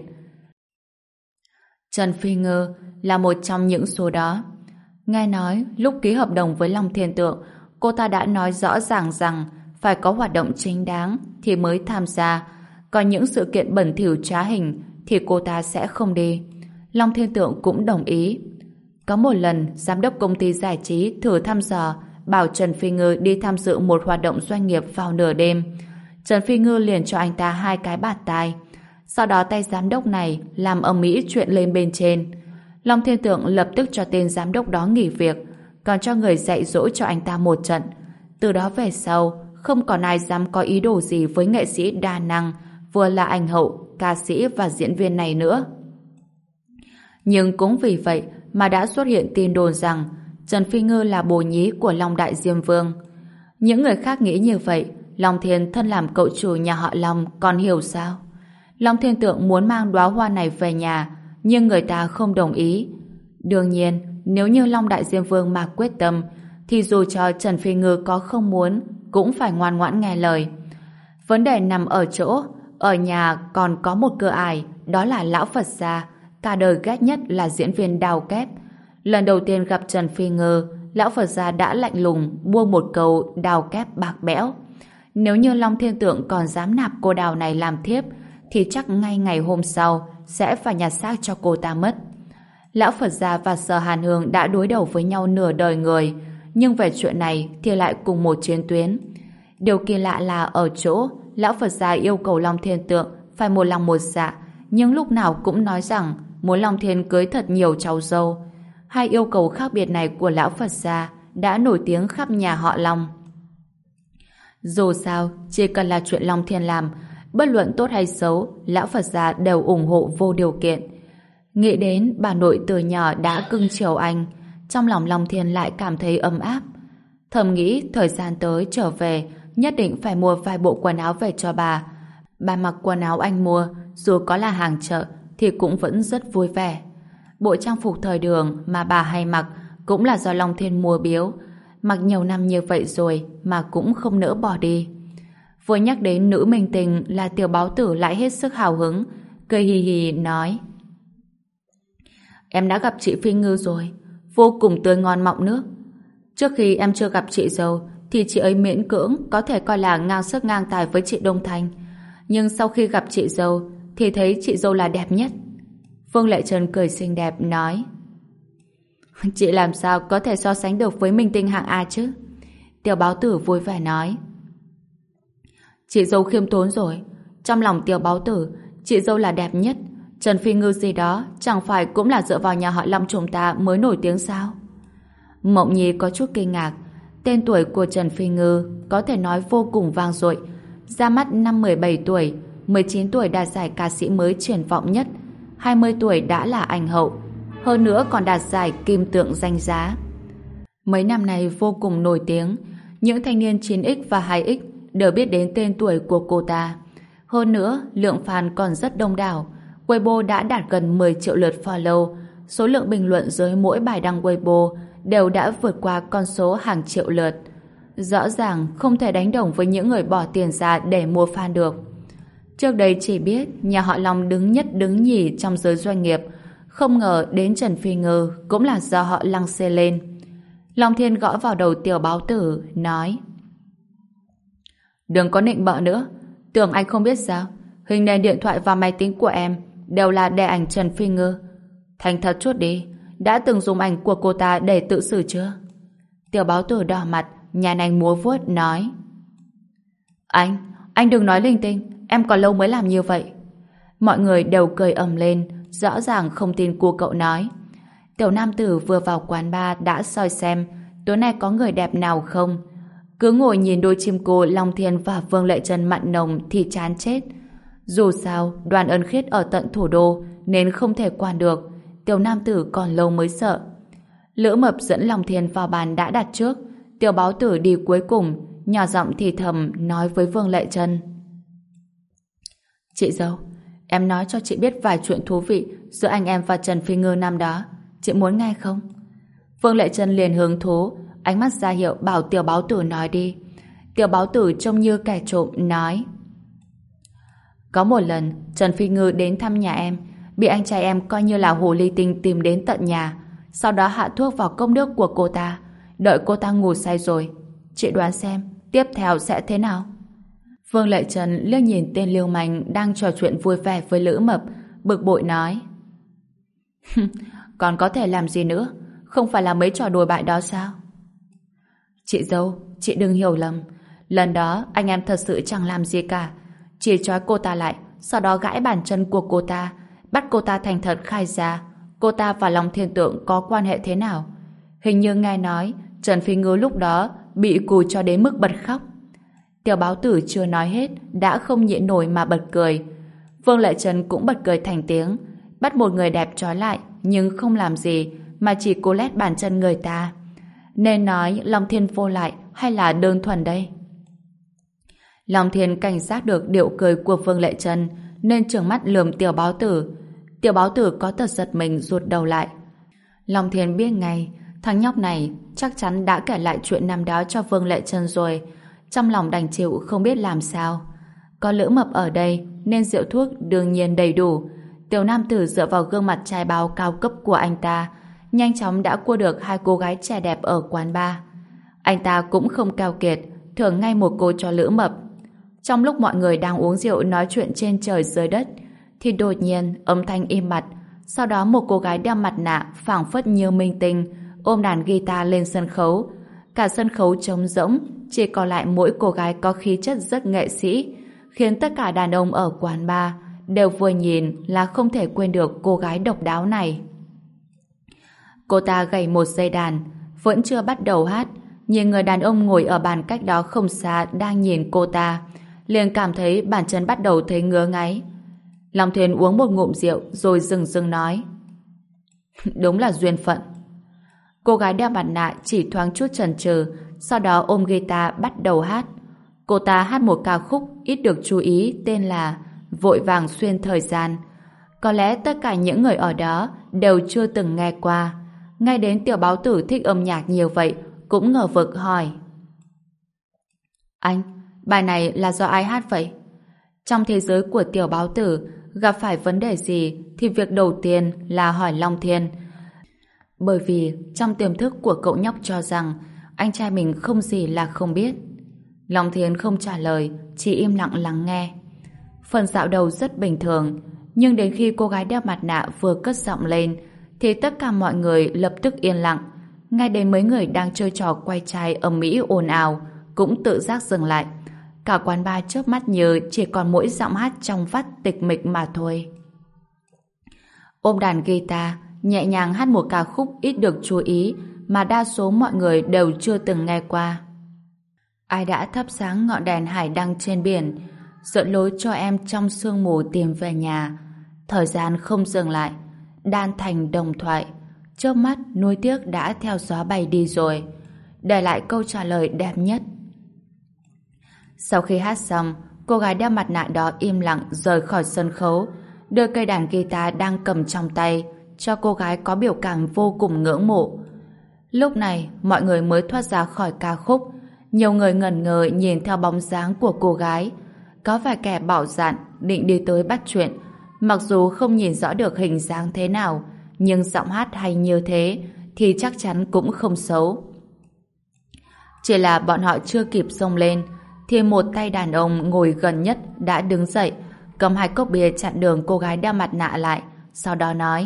Trần Phi Ngư là một trong những số đó. Nghe nói lúc ký hợp đồng với Long Thiên Tượng, cô ta đã nói rõ ràng rằng phải có hoạt động chính đáng thì mới tham gia, còn những sự kiện bẩn thỉu trá hình thì cô ta sẽ không đi. Long Thiên Tượng cũng đồng ý. Có một lần, giám đốc công ty giải trí thử thăm dò bảo Trần Phi Ngư đi tham dự một hoạt động doanh nghiệp vào nửa đêm. Trần Phi Ngư liền cho anh ta hai cái bạt tai. Sau đó tay giám đốc này làm ầm ĩ chuyện lên bên trên. Long Thiên Tượng lập tức cho tên giám đốc đó nghỉ việc, còn cho người dạy dỗ cho anh ta một trận. Từ đó về sau, không còn ai dám có ý đồ gì với nghệ sĩ đa năng, vừa là ảnh hậu, ca sĩ và diễn viên này nữa. Nhưng cũng vì vậy mà đã xuất hiện tin đồn rằng Trần Phi Ngư là bồ nhí của Long Đại Diêm Vương. Những người khác nghĩ như vậy, Long Thiên thân làm cậu chủ nhà họ Long còn hiểu sao? Long Thiên Tượng muốn mang đóa hoa này về nhà, nhưng người ta không đồng ý. Đương nhiên, nếu như Long Đại Diêm Vương mà quyết tâm, thì dù cho Trần Phi Ngư có không muốn, cũng phải ngoan ngoãn nghe lời. Vấn đề nằm ở chỗ, ở nhà còn có một cửa ải, đó là lão Phật gia, cả đời ghét nhất là diễn viên đào kép. Lần đầu tiên gặp Trần Phi Ngư, lão Phật gia đã lạnh lùng buông một câu đào kép bạc bẽo. Nếu như Long Thiên Tượng còn dám nạp cô đào này làm thiếp, thì chắc ngay ngày hôm sau sẽ phải nhặt xác cho cô ta mất. Lão Phật gia và Sở Hàn Hương đã đối đầu với nhau nửa đời người, nhưng về chuyện này thì lại cùng một chiến tuyến. Điều kỳ lạ là ở chỗ lão Phật gia yêu cầu Long Thiên Tượng phải một lòng một dạ, nhưng lúc nào cũng nói rằng muốn Long Thiên cưới thật nhiều cháu dâu. Hai yêu cầu khác biệt này của lão Phật gia đã nổi tiếng khắp nhà họ Long. Dù sao, chỉ cần là chuyện Long Thiên làm, bất luận tốt hay xấu, lão Phật gia đều ủng hộ vô điều kiện. Nghĩ đến bà nội từ nhỏ đã cưng chiều anh, trong lòng Long Thiên lại cảm thấy ấm áp. Thầm nghĩ thời gian tới trở về nhất định phải mua vài bộ quần áo về cho bà. Bà mặc quần áo anh mua, dù có là hàng chợ thì cũng vẫn rất vui vẻ. Bộ trang phục thời đường mà bà hay mặc cũng là do Long Thiên mua biếu. Mặc nhiều năm như vậy rồi mà cũng không nỡ bỏ đi. Vừa nhắc đến nữ minh tình là Tiểu Báo Tử lại hết sức hào hứng, cười hì hì nói: Em đã gặp chị Phi Ngư rồi, vô cùng tươi ngon mọng nước. Trước khi em chưa gặp chị dâu thì chị ấy miễn cưỡng có thể coi là ngang sức ngang tài với chị Đông Thanh. Nhưng sau khi gặp chị dâu thì thấy chị dâu là đẹp nhất. Vương Lệ Trân cười xinh đẹp nói: Chị làm sao có thể so sánh được với minh tinh hạng A chứ? Tiểu Báo Tử vui vẻ nói: Chị dâu khiêm tốn rồi. Trong lòng Tiểu Báo Tử, chị dâu là đẹp nhất. Trần Phi Ngư gì đó chẳng phải cũng là dựa vào nhà họ Long chúng ta mới nổi tiếng sao? Mộng Nhi có chút kinh ngạc. Tên tuổi của Trần Phi Ngư có thể nói vô cùng vang dội. Ra mắt năm mười bảy tuổi, mười chín tuổi đạt giải ca sĩ mới triển vọng nhất, hai mươi tuổi đã là ảnh hậu, hơn nữa còn đạt giải kim tượng danh giá. Mấy năm này vô cùng nổi tiếng, những thanh niên chín x và hai x đều biết đến tên tuổi của cô ta. Hơn nữa, lượng fan còn rất đông đảo. Weibo đã đạt gần mười triệu lượt follow, số lượng bình luận dưới mỗi bài đăng Weibo đều đã vượt qua con số hàng triệu lượt. Rõ ràng không thể đánh đồng với những người bỏ tiền ra để mua fan được. Trước đây chỉ biết nhà họ Long đứng nhất đứng nhì trong giới doanh nghiệp, không ngờ đến Trần Phi Ngư cũng là do họ lăng xê lên. Long Thiên gõ vào đầu Tiểu Báo Tử, nói: Đừng có nịnh bợ nữa, tưởng anh không biết sao? Hình nền điện thoại và máy tính của em đều là đè ảnh Trần Phi Ngư. Thành thật chút đi, đã từng dùng ảnh của cô ta để tự xử chưa? Tiểu Báo Tử đỏ mặt, nhàn anh múa vuốt nói: Anh, anh đừng nói linh tinh, em còn lâu mới làm như vậy. Mọi người đều cười ầm lên, rõ ràng không tin cô cậu nói. Tiểu nam tử vừa vào quán bar đã soi xem tối nay có người đẹp nào không. Cứ ngồi nhìn đôi chim cô Long Thiên và Vương Lệ Trân mặn nồng thì chán chết. Dù sao, Đoàn Ân Khiết ở tận thủ đô nên không thể qua được. Tiểu nam tử còn lâu mới sợ. Lữ Mập dẫn Long Thiên vào bàn đã đặt trước. Tiểu Báo Tử đi cuối cùng, nhỏ giọng thì thầm nói với Vương Lệ Trân: Chị dâu, em nói cho chị biết vài chuyện thú vị giữa anh em và Trần Phi Ngư năm đó. Chị muốn nghe không? Vương Lệ Trân liền hứng thú, ánh mắt ra hiệu bảo Tiểu Báo Tử nói đi. Tiểu Báo Tử trông như kẻ trộm nói: Có một lần Trần Phi Ngư đến thăm nhà em, bị anh trai em coi như là hồ ly tinh tìm đến tận nhà, sau đó hạ thuốc vào cốc nước của cô ta, đợi cô ta ngủ say rồi. Chị đoán xem tiếp theo sẽ thế nào? Vương Lệ Trân liếc nhìn tên lưu manh đang trò chuyện vui vẻ với Lữ Mập, bực bội nói: Còn có thể làm gì nữa? Không phải là mấy trò đùa bại đó sao? Chị dâu, chị đừng hiểu lầm. Lần đó anh em thật sự chẳng làm gì cả, chỉ trói cô ta lại, sau đó gãi bàn chân của cô ta, bắt cô ta thành thật khai ra cô ta và Long Thiên Tượng có quan hệ thế nào. Hình như nghe nói Trần Phi Ngư lúc đó bị cùi cho đến mức bật khóc. Tiểu Báo Tử chưa nói hết đã không nhịn nổi mà bật cười. Vương Lệ Trân cũng bật cười thành tiếng, bắt một người đẹp trói lại nhưng không làm gì mà chỉ cố lét bàn chân người ta. Nên nói Long Thiên vô lại hay là đơn thuần đây? Long Thiên cảnh giác được điệu cười của Vương Lệ Trân nên trừng mắt lườm Tiểu Báo Tử. Tiểu Báo Tử có tật giật mình rụt đầu lại. Long Thiên biết ngay thằng nhóc này chắc chắn đã kể lại chuyện năm đó cho Vương Lệ Trân rồi. Trong lòng đành chịu không biết làm sao. Có Lữ Mập ở đây nên rượu thuốc đương nhiên đầy đủ. Tiểu nam tử dựa vào gương mặt trai bao cao cấp của anh ta, nhanh chóng đã cua được hai cô gái trẻ đẹp ở quán bar. Anh ta cũng không keo kiệt, thưởng ngay một cô cho Lữ Mập. Trong lúc mọi người đang uống rượu nói chuyện trên trời dưới đất, thì đột nhiên âm thanh im bặt. Sau đó một cô gái đeo mặt nạ phảng phất như minh tinh ôm đàn guitar lên sân khấu. Cả sân khấu trống rỗng, chỉ còn lại mỗi cô gái có khí chất rất nghệ sĩ, khiến tất cả đàn ông ở quán bar đều vừa nhìn là không thể quên được cô gái độc đáo này. Cô ta gảy một dây đàn, vẫn chưa bắt đầu hát, nhìn người đàn ông ngồi ở bàn cách đó không xa đang nhìn cô ta, liền cảm thấy bàn chân bắt đầu thấy ngứa ngáy. Long Thuyền uống một ngụm rượu rồi dừng dừng nói: đúng là duyên phận. Cô gái đeo mặt nạ chỉ thoáng chút chần chừ, sau đó ôm guitar bắt đầu hát. Cô ta hát một ca khúc ít được chú ý tên là Vội Vàng Xuyên Thời Gian. Có lẽ tất cả những người ở đó đều chưa từng nghe qua. Ngay đến Tiểu Báo Tử thích âm nhạc nhiều vậy cũng ngờ vực hỏi: anh, bài này là do ai hát vậy? Trong thế giới của Tiểu Báo Tử, gặp phải vấn đề gì thì việc đầu tiên là hỏi Long Thiên. Bởi vì trong tiềm thức của cậu nhóc cho rằng anh trai mình không gì là không biết. Long Thiên không trả lời, chỉ im lặng lắng nghe. Phần dạo đầu rất bình thường, nhưng đến khi cô gái đeo mặt nạ vừa cất giọng lên thì tất cả mọi người lập tức yên lặng. Ngay đến mấy người đang chơi trò quay chai ầm ĩ ồn ào cũng tự giác dừng lại. Cả quán bar chớp mắt như chỉ còn mỗi giọng hát trong vắt tịch mịch mà thôi. Ôm đàn guitar, nhẹ nhàng hát một ca khúc ít được chú ý mà đa số mọi người đều chưa từng nghe qua. Ai đã thắp sáng ngọn đèn hải đăng trên biển, dẫn lối cho em trong sương mù tìm về nhà. Thời gian không dừng lại, đan thành đồng thoại. Chớp mắt nuối tiếc đã theo gió bay đi rồi, để lại câu trả lời đẹp nhất. Sau khi hát xong, cô gái đeo mặt nạ đó im lặng rời khỏi sân khấu, đưa cây đàn guitar đang cầm trong tay cho cô gái có biểu cảm vô cùng ngưỡng mộ. Lúc này, mọi người mới thoát ra khỏi ca khúc. Nhiều người ngẩn ngơ nhìn theo bóng dáng của cô gái. Có vài kẻ bạo dạn định đi tới bắt chuyện. Mặc dù không nhìn rõ được hình dáng thế nào, nhưng giọng hát hay như thế thì chắc chắn cũng không xấu. Chỉ là bọn họ chưa kịp xông lên thì một tay đàn ông ngồi gần nhất đã đứng dậy, cầm hai cốc bia chặn đường cô gái đeo mặt nạ lại, sau đó nói: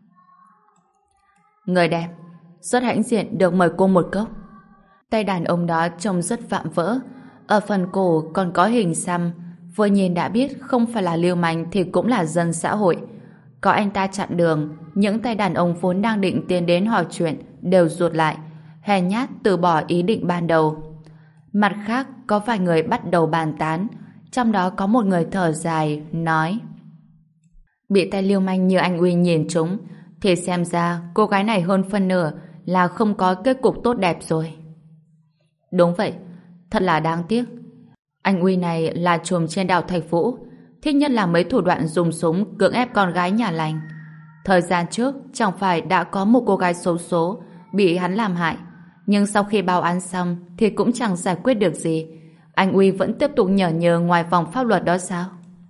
người đẹp, rất hãnh diện được mời cô một cốc. Tay đàn ông đó trông rất vạm vỡ, ở phần cổ còn có hình xăm, vừa nhìn đã biết không phải là lưu manh thì cũng là dân xã hội. Có anh ta chặn đường, những tay đàn ông vốn đang định tiến đến hỏi chuyện đều rụt lại, hèn nhát từ bỏ ý định ban đầu. Mặt khác, có vài người bắt đầu bàn tán, trong đó có một người thở dài, nói: bị tay lưu manh như anh Uy nhìn trúng, thì xem ra cô gái này hơn phân nửa là không có kết cục tốt đẹp rồi. Đúng vậy, thật là đáng tiếc. Anh Uy này là trùm trên đảo Thạch Vũ, thích nhất là mấy thủ đoạn dùng súng cưỡng ép con gái nhà lành. Thời gian trước chẳng phải đã có một cô gái xấu số bị hắn làm hại, nhưng sau khi báo án xong thì cũng chẳng giải quyết được gì. Anh Uy vẫn tiếp tục nhởn nhơ ngoài vòng pháp luật đó sao?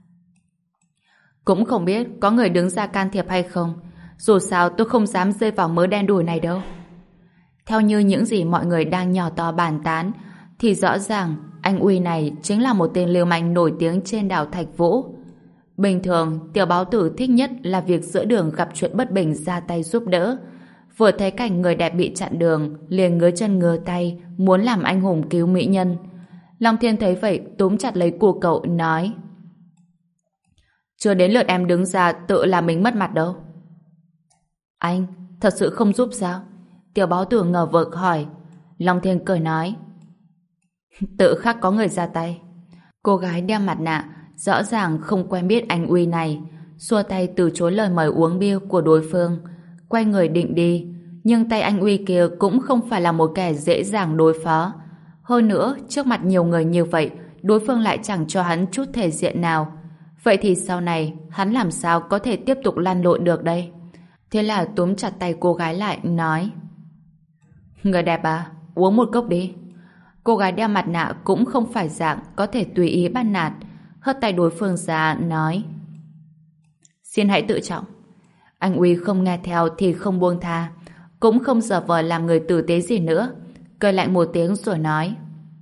Cũng không biết có người đứng ra can thiệp hay không. Dù sao tôi không dám rơi vào mớ đen đủi này đâu. Theo như những gì mọi người đang nhỏ to bàn tán, thì rõ ràng anh Uy này chính là một tên lưu manh nổi tiếng trên đảo Thạch Vũ. Bình thường, Tiểu Báo Tử thích nhất là việc giữa đường gặp chuyện bất bình ra tay giúp đỡ. Vừa thấy cảnh người đẹp bị chặn đường, liền ngứa chân ngứa tay, muốn làm anh hùng cứu mỹ nhân. Long Thiên thấy vậy, túm chặt lấy cổ cậu, nói: chưa đến lượt em đứng ra tự làm mình mất mặt đâu. Anh, thật sự không giúp sao? Tiểu Báo Tử ngờ vực hỏi. Long Thiên cười nói: tự khắc có người ra tay. Cô gái đeo mặt nạ rõ ràng không quen biết anh Uy này, xua tay từ chối lời mời uống bia của đối phương, quay người định đi. Nhưng tay anh Uy kia cũng không phải là một kẻ dễ dàng đối phó. Hơn nữa, trước mặt nhiều người như vậy, đối phương lại chẳng cho hắn chút thể diện nào. Vậy thì sau này, hắn làm sao có thể tiếp tục lăn lộn được đây? Thế là túm chặt tay cô gái lại, nói: người đẹp à, uống một cốc đi. Cô gái đeo mặt nạ cũng không phải dạng có thể tùy ý bắt nạt, hất tay đối phương ra, nói: xin hãy tự trọng. Anh Uy không nghe theo thì không buông tha. cũng không giả vờ làm người tử tế gì nữa, cười lạnh một tiếng rồi nói: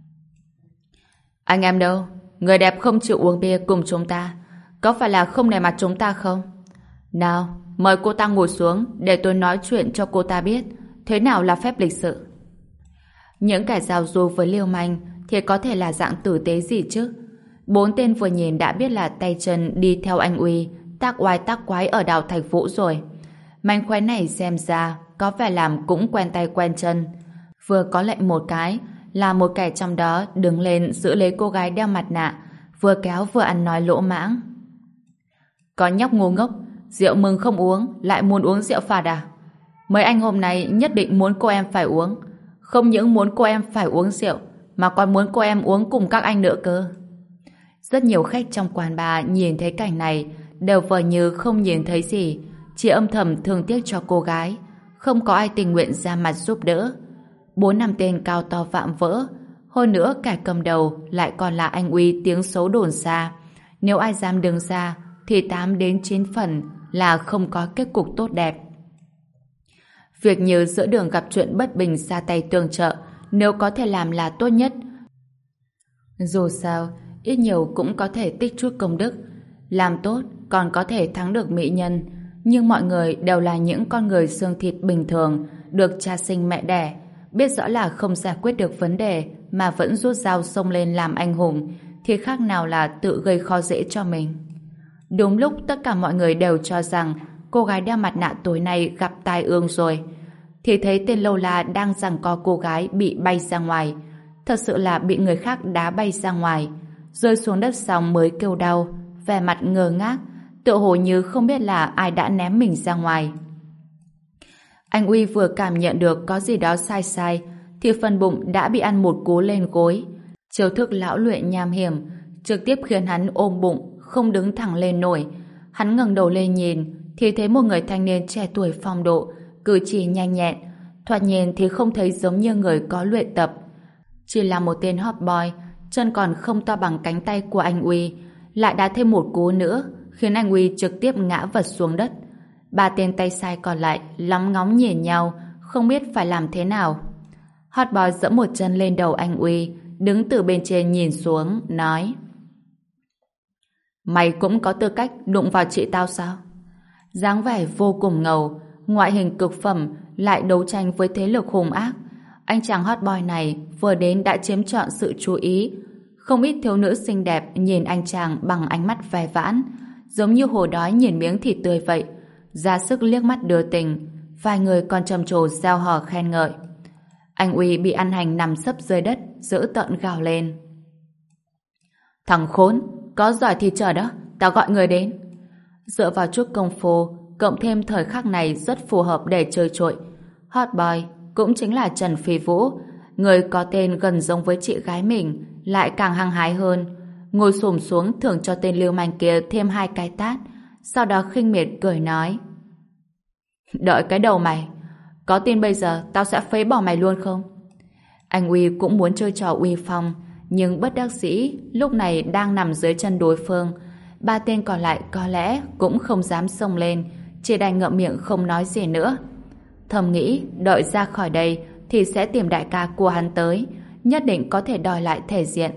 Anh em đâu? Người đẹp không chịu uống bia cùng chúng ta, có phải là không nể mặt chúng ta không? Nào, mời cô ta ngồi xuống để tôi nói chuyện cho cô ta biết thế nào là phép lịch sự. Những kẻ giao du với liêu manh thì có thể là dạng tử tế gì chứ? Bốn tên vừa nhìn đã biết là tay chân đi theo anh Uy tác oai tác quái ở đảo Thạch Vũ rồi. Mánh khóe này xem ra có vẻ làm cũng quen tay quen chân. Vừa có lệnh một cái là một kẻ trong đó đứng lên giữ lấy cô gái đeo mặt nạ, vừa kéo vừa ăn nói lỗ mãng. Có nhóc ngu ngốc, rượu mừng không uống lại muốn uống rượu phạt à? Mấy anh hôm nay nhất định muốn cô em phải uống, không những muốn cô em phải uống rượu mà còn muốn cô em uống cùng các anh nữa cơ. Rất nhiều khách trong quán bar nhìn thấy cảnh này đều vờ như không nhìn thấy gì, chỉ âm thầm thương tiếc cho cô gái, không có ai tình nguyện ra mặt giúp đỡ. Bốn năm tên cao to vạm vỡ, hơn nữa kẻ cầm đầu lại còn là anh Uy tiếng xấu đồn xa. Nếu ai dám đứng ra thì tám đến chín phần là không có kết cục tốt đẹp. Việc như giữa đường gặp chuyện bất bình ra tay tương trợ, nếu có thể làm là tốt nhất. Dù sao, ít nhiều cũng có thể tích chút công đức. Làm tốt còn có thể thắng được mỹ nhân. Nhưng mọi người đều là những con người xương thịt bình thường, được cha sinh mẹ đẻ, biết rõ là không giải quyết được vấn đề mà vẫn rút dao xông lên làm anh hùng, thì khác nào là tự gây khó dễ cho mình. Đúng lúc tất cả mọi người đều cho rằng cô gái đeo mặt nạ tối nay gặp tai ương rồi, thì thấy tên lâu la đang giằng co cô gái bị bay ra ngoài. Thật sự là bị người khác đá bay ra ngoài, rơi xuống đất xong mới kêu đau, vẻ mặt ngơ ngác, tựa hồ như không biết là ai đã ném mình ra ngoài. Anh Uy vừa cảm nhận được có gì đó sai sai thì phần bụng đã bị ăn một cú lên gối. Chiêu thức lão luyện nham hiểm trực tiếp khiến hắn ôm bụng không đứng thẳng lên nổi. Hắn ngẩng đầu lên nhìn thì thấy một người thanh niên trẻ tuổi phong độ, cử chỉ nhanh nhẹn, thoạt nhìn thì không thấy giống như người có luyện tập, chỉ là một tên hot boy, chân còn không to bằng cánh tay của anh Uy, lại đá thêm một cú nữa khiến anh Uy trực tiếp ngã vật xuống đất. Ba tên tay sai còn lại lóng ngóng nhìn nhau, không biết phải làm thế nào. Hot boy giẫm một chân lên đầu anh Uy, đứng từ bên trên nhìn xuống, nói: Mày cũng có tư cách đụng vào chị tao sao? Dáng vẻ vô cùng ngầu, ngoại hình cực phẩm, lại đấu tranh với thế lực hung ác. Anh chàng hot boy này vừa đến đã chiếm trọn sự chú ý. Không ít thiếu nữ xinh đẹp nhìn anh chàng bằng ánh mắt ve vãn, giống như hổ đói nhìn miếng thịt tươi vậy, ra sức liếc mắt đưa tình. Vài người còn trầm trồ reo hò khen ngợi. Anh Uy bị ăn hành nằm sấp dưới đất, dữ tợn gào lên: Thằng khốn, có giỏi thì chờ đó, tao gọi người đến. Dựa vào chút công phu, cộng thêm thời khắc này rất phù hợp để chơi trội, hot boy cũng chính là Trần Phi Vũ, người có tên gần giống với chị gái mình, lại càng hăng hái hơn, ngồi xổm xuống thưởng cho tên lưu manh kia thêm hai cái tát, sau đó khinh miệt cười nói: Đợi cái đầu mày, có tin bây giờ tao sẽ phế bỏ mày luôn không? Anh Uy cũng muốn chơi trò uy phong, nhưng bất đắc dĩ lúc này đang nằm dưới chân đối phương. Ba tên còn lại có lẽ cũng không dám xông lên, chỉ đành ngậm miệng không nói gì nữa. Thầm nghĩ đợi ra khỏi đây thì sẽ tìm đại ca của hắn tới, nhất định có thể đòi lại thể diện.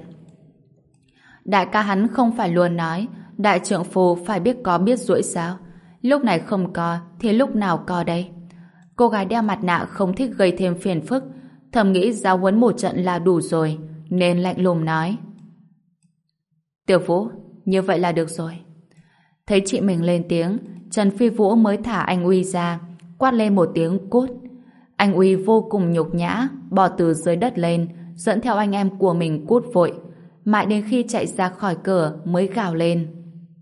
Đại ca hắn không phải luôn nói đại trượng phu phải biết có biết duỗi sao? Lúc này không có thì lúc nào có đây? Cô gái đeo mặt nạ không thích gây thêm phiền phức, thầm nghĩ giáo huấn một trận là đủ rồi, nên lạnh lùng nói: Tiểu Vũ, như vậy là được rồi. Thấy chị mình lên tiếng, Trần Phi Vũ mới thả anh Uy ra, quát lên một tiếng cút. Anh Uy vô cùng nhục nhã, bò từ dưới đất lên, dẫn theo anh em của mình cút vội. Mãi đến khi chạy ra khỏi cửa mới gào lên: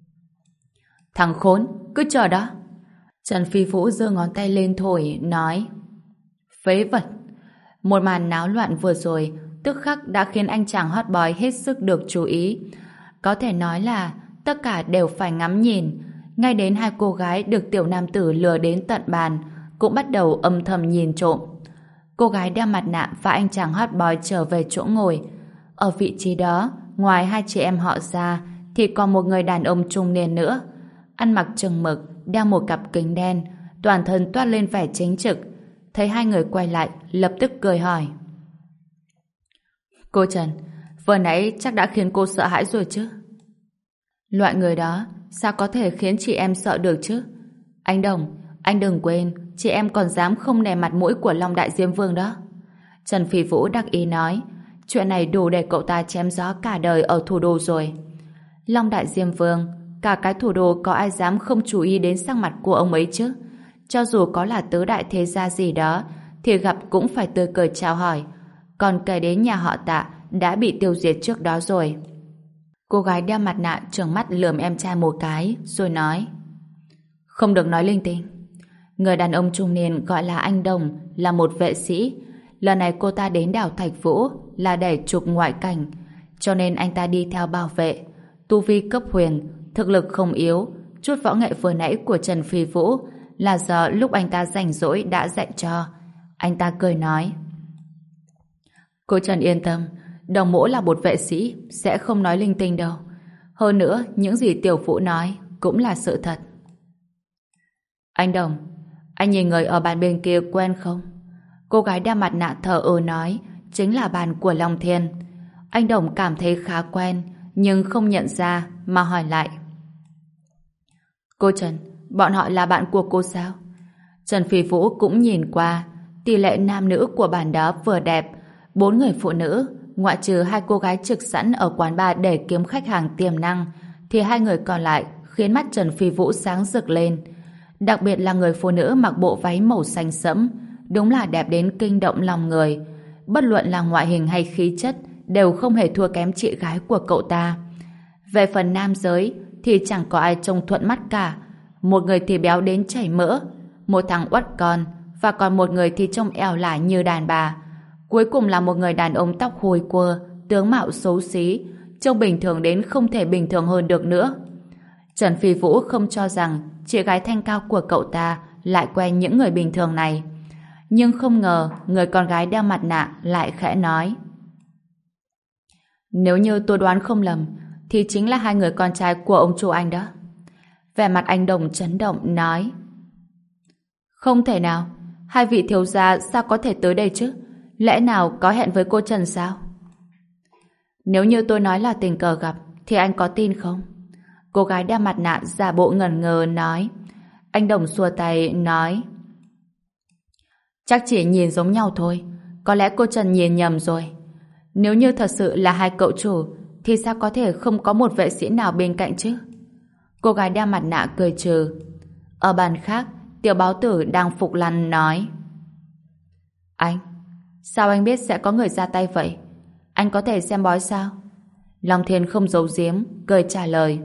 Thằng khốn, cứ chờ đó. Trần Phi Vũ giơ ngón tay lên thổi, nói: Phế vật. Một màn náo loạn vừa rồi tức khắc đã khiến anh chàng hot boy hết sức được chú ý. Có thể nói là tất cả đều phải ngắm nhìn. Ngay đến hai cô gái được tiểu nam tử lừa đến tận bàn cũng bắt đầu âm thầm nhìn trộm. Cô gái đeo mặt nạ và anh chàng hot boy trở về chỗ ngồi. Ở vị trí đó, ngoài hai chị em họ ra thì còn một người đàn ông trung niên nữa, ăn mặc chừng mực, đeo một cặp kính đen, toàn thân toát lên vẻ chính trực. thấy hai người quay lại, lập tức cười hỏi. Cô Trần, vừa nãy chắc đã khiến cô sợ hãi rồi chứ? Loại người đó sao có thể khiến chị em sợ được chứ? Anh Đồng, anh đừng quên, chị em còn dám không nể mặt mũi của Long Đại Diêm Vương đó. Trần Phi Vũ đắc ý nói, chuyện này đủ để cậu ta chém gió cả đời ở thủ đô rồi. Long Đại Diêm Vương, cả cái thủ đô có ai dám không chú ý đến sắc mặt của ông ấy chứ? Cho dù có là tứ đại thế gia gì đó, thì gặp cũng phải tươi cười chào hỏi. Còn kể đến nhà họ Tạ đã bị tiêu diệt trước đó rồi. Cô gái đeo mặt nạ trợn mắt lườm em trai một cái, rồi nói, không được nói linh tinh. Người đàn ông trung niên gọi là anh Đồng là một vệ sĩ. Lần này cô ta đến đảo Thạch Vũ là để chụp ngoại cảnh, cho nên anh ta đi theo bảo vệ. Tu vi cấp huyền, thực lực không yếu. Chút võ nghệ vừa nãy của Trần Phi Vũ là do lúc anh ta rảnh rỗi đã dạy cho. Anh ta cười nói, cô Trần yên tâm, Đồng mỗ là một vệ sĩ, sẽ không nói linh tinh đâu. Hơn nữa, những gì tiểu phụ nói cũng là sự thật. Anh Đồng, anh nhìn người ở bàn bên kia quen không? Cô gái đeo mặt nạ thờ ơ nói, chính là bàn của Long Thiên. Anh Đồng cảm thấy khá quen, nhưng không nhận ra mà hỏi lại. Cô Trần, bọn họ là bạn của cô sao? Trần Phi Vũ cũng nhìn qua, tỷ lệ nam nữ của bàn đó vừa đẹp, bốn người phụ nữ, ngoại trừ hai cô gái trực sẵn ở quán bar để kiếm khách hàng tiềm năng, thì hai người còn lại khiến mắt Trần Phi Vũ sáng rực lên. Đặc biệt là người phụ nữ mặc bộ váy màu xanh sẫm, đúng là đẹp đến kinh động lòng người. Bất luận là ngoại hình hay khí chất, đều không hề thua kém chị gái của cậu ta. Về phần nam giới, thì chẳng có ai trông thuận mắt cả. Một người thì béo đến chảy mỡ, một thằng uất con, và còn một người thì trông ẻo lả như đàn bà. Cuối cùng là một người đàn ông tóc hôi quơ, tướng mạo xấu xí, trông bình thường đến không thể bình thường hơn được nữa. Trần Phi Vũ không cho rằng chị gái thanh cao của cậu ta lại quen những người bình thường này. Nhưng không ngờ người con gái đeo mặt nạ lại khẽ nói, nếu như tôi đoán không lầm, thì chính là hai người con trai của ông chủ anh đó. Vẻ mặt anh Đồng chấn động nói, không thể nào, hai vị thiếu gia sao có thể tới đây chứ? Lẽ nào có hẹn với cô Trần sao? Nếu như tôi nói là tình cờ gặp, thì anh có tin không? Cô gái đeo mặt nạ giả bộ ngẩn ngơ nói. Anh Đồng xua tay nói, chắc chỉ nhìn giống nhau thôi, có lẽ cô Trần nhìn nhầm rồi. Nếu như thật sự là hai cậu chủ, thì sao có thể không có một vệ sĩ nào bên cạnh chứ? Cô gái đeo mặt nạ cười trừ. Ở bàn khác, Tiểu Báo Tử đang phục lăn nói, anh, sao anh biết sẽ có người ra tay vậy? Anh có thể xem bói sao? Long Thiên không giấu giếm, cười trả lời,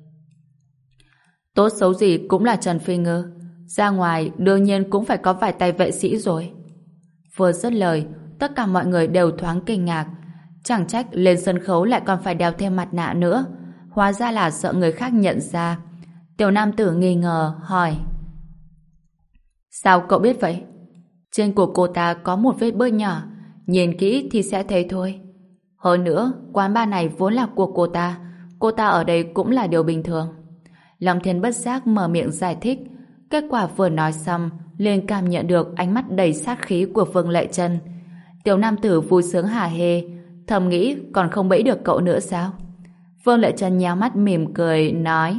tốt xấu gì cũng là Trần Phi Ngư, ra ngoài đương nhiên cũng phải có vài tay vệ sĩ rồi. Vừa dứt lời, tất cả mọi người đều thoáng kinh ngạc. Chẳng trách lên sân khấu lại còn phải đeo thêm mặt nạ nữa, hóa ra là sợ người khác nhận ra. Tiểu nam tử nghi ngờ hỏi, sao cậu biết vậy? Trên của cô ta có một vết bơi nhỏ, nhìn kỹ thì sẽ thấy thôi. Hơn nữa, quán bar này vốn là của cô ta, cô ta ở đây cũng là điều bình thường. Long Thiên bất giác mở miệng giải thích. Kết quả vừa nói xong, liền cảm nhận được ánh mắt đầy sát khí của Vương Lệ Trân. Tiểu nam tử vui sướng hả hê, thầm nghĩ còn không bẫy được cậu nữa sao? Vương Lệ Trân nhíu mắt mỉm cười nói,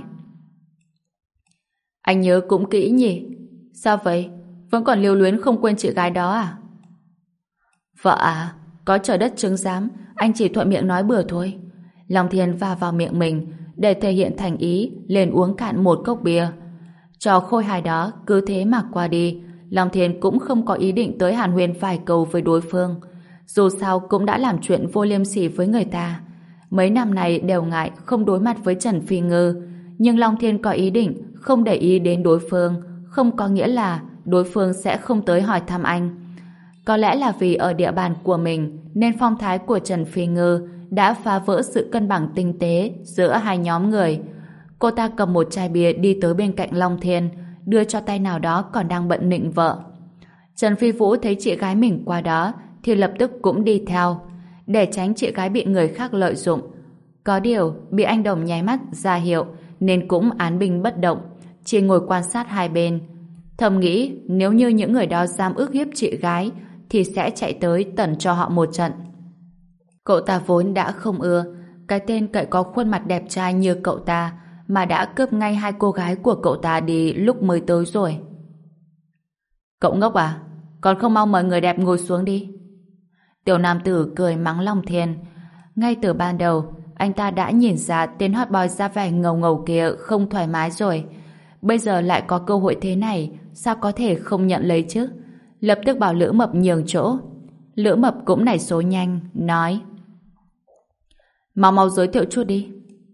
anh nhớ cũng kỹ nhỉ? Sao vậy? Vẫn còn lưu luyến không quên chị gái đó à? Vợ à, có trời đất chứng giám, anh chỉ thuận miệng nói bừa thôi. Long Thiên va vào miệng mình để thể hiện thành ý, liền uống cạn một cốc bia. Trò khôi hài đó cứ thế mà qua đi. Long Thiên cũng không có ý định tới hàn huyên vài câu với đối phương. Dù sao cũng đã làm chuyện vô liêm sỉ với người ta. Mấy năm này đều ngại không đối mặt với Trần Phi Ngư, nhưng Long Thiên có ý định không để ý đến đối phương, không có nghĩa là đối phương sẽ không tới hỏi thăm anh. Có lẽ là vì ở địa bàn của mình nên phong thái của Trần Phi Ngư đã phá vỡ sự cân bằng tinh tế giữa hai nhóm người. Cô ta cầm một chai bia đi tới bên cạnh Long Thiên, đưa cho tay nào đó còn đang bận nịnh vợ. Trần Phi Vũ thấy chị gái mình qua đó thì lập tức cũng đi theo, để tránh chị gái bị người khác lợi dụng. Có điều bị anh Đồng nháy mắt ra hiệu nên cũng án binh bất động, chỉ ngồi quan sát hai bên. Thầm nghĩ nếu như những người đó dám ức hiếp chị gái thì sẽ chạy tới tẩn cho họ một trận. Cậu ta vốn đã không ưa cái tên cậy có khuôn mặt đẹp trai như cậu ta mà đã cướp ngay hai cô gái của cậu ta đi lúc mới tới rồi. Cậu ngốc à? Còn không mau mời người đẹp ngồi xuống đi. Tiểu nam tử cười mắng Long Thiên. Ngay từ ban đầu anh ta đã nhìn ra tên hot boy ra vẻ ngầu ngầu kia không thoải mái rồi. Bây giờ lại có cơ hội thế này, sao có thể không nhận lấy chứ? Lập tức bảo Lữ Mập nhường chỗ. Lữ Mập cũng nảy số nhanh, nói: Mau mau giới thiệu chút đi.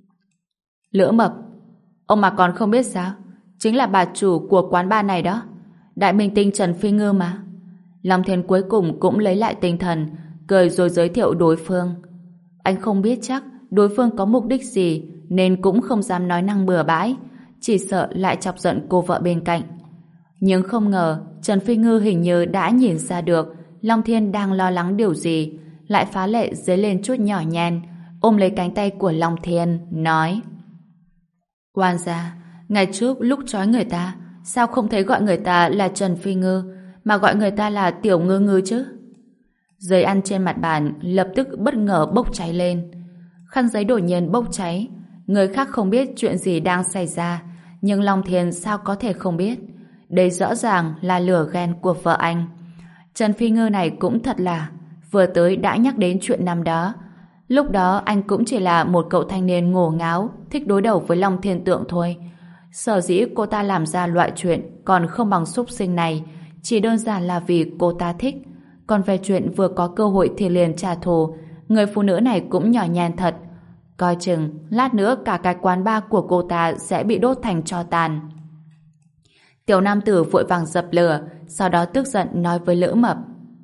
Lữ Mập: Ông mà còn không biết sao? Chính là bà chủ của quán bar này đó, đại minh tinh Trần Phi Ngư mà. Long Thiên cuối cùng cũng lấy lại tinh thần, cười rồi giới thiệu đối phương. Anh không biết chắc đối phương có mục đích gì nên cũng không dám nói năng bừa bãi, chỉ sợ lại chọc giận cô vợ bên cạnh. Nhưng không ngờ Trần Phi Ngư hình như đã nhìn ra được Long Thiên đang lo lắng điều gì, lại phá lệ dấy lên chút nhỏ nhen, ôm lấy cánh tay của Long Thiên, nói: Quan gia, ngày trước lúc trói người ta, sao không thấy gọi người ta là Trần Phi Ngư, mà gọi người ta là Tiểu Ngư Ngư chứ? Giấy ăn trên mặt bàn lập tức bất ngờ bốc cháy lên. Khăn giấy đột nhiên bốc cháy. Người khác không biết chuyện gì đang xảy ra, nhưng Long Thiên sao có thể không biết? Đây rõ ràng là lửa ghen của vợ anh. Trần Phi Ngư này cũng thật là vừa tới đã nhắc đến chuyện năm đó. Lúc đó anh cũng chỉ là một cậu thanh niên ngổ ngáo, thích đối đầu với Long Thiên Tượng thôi. Sở dĩ cô ta làm ra loại chuyện còn không bằng súc sinh này, chỉ đơn giản là vì cô ta thích. Còn về chuyện vừa có cơ hội thì liền trả thù, người phụ nữ này cũng nhỏ nhen thật. Coi chừng lát nữa cả cái quán bar của cô ta sẽ bị đốt thành tro tàn. Tiểu nam tử vội vàng dập lửa, sau đó tức giận nói với Lữ Mập: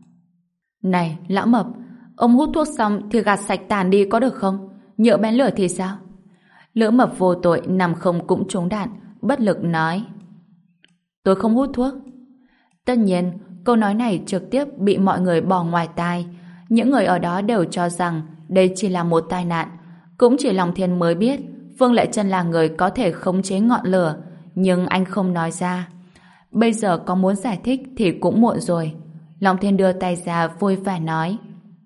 Này lão Mập, ông hút thuốc xong thì gạt sạch tàn đi có được không? Nhỡ bén lửa thì sao? Lữ Mập vô tội nằm không cũng trúng đạn, bất lực nói: Tôi không hút thuốc. Tất nhiên câu nói này trực tiếp bị mọi người bỏ ngoài tai. Những người ở đó đều cho rằng đây chỉ là một tai nạn. Cũng chỉ Long Thiên mới biết Vương Lệ Trân là người có thể khống chế ngọn lửa, nhưng anh không nói ra. Bây giờ có muốn giải thích thì cũng muộn rồi. Long Thiên đưa tay ra vui vẻ nói: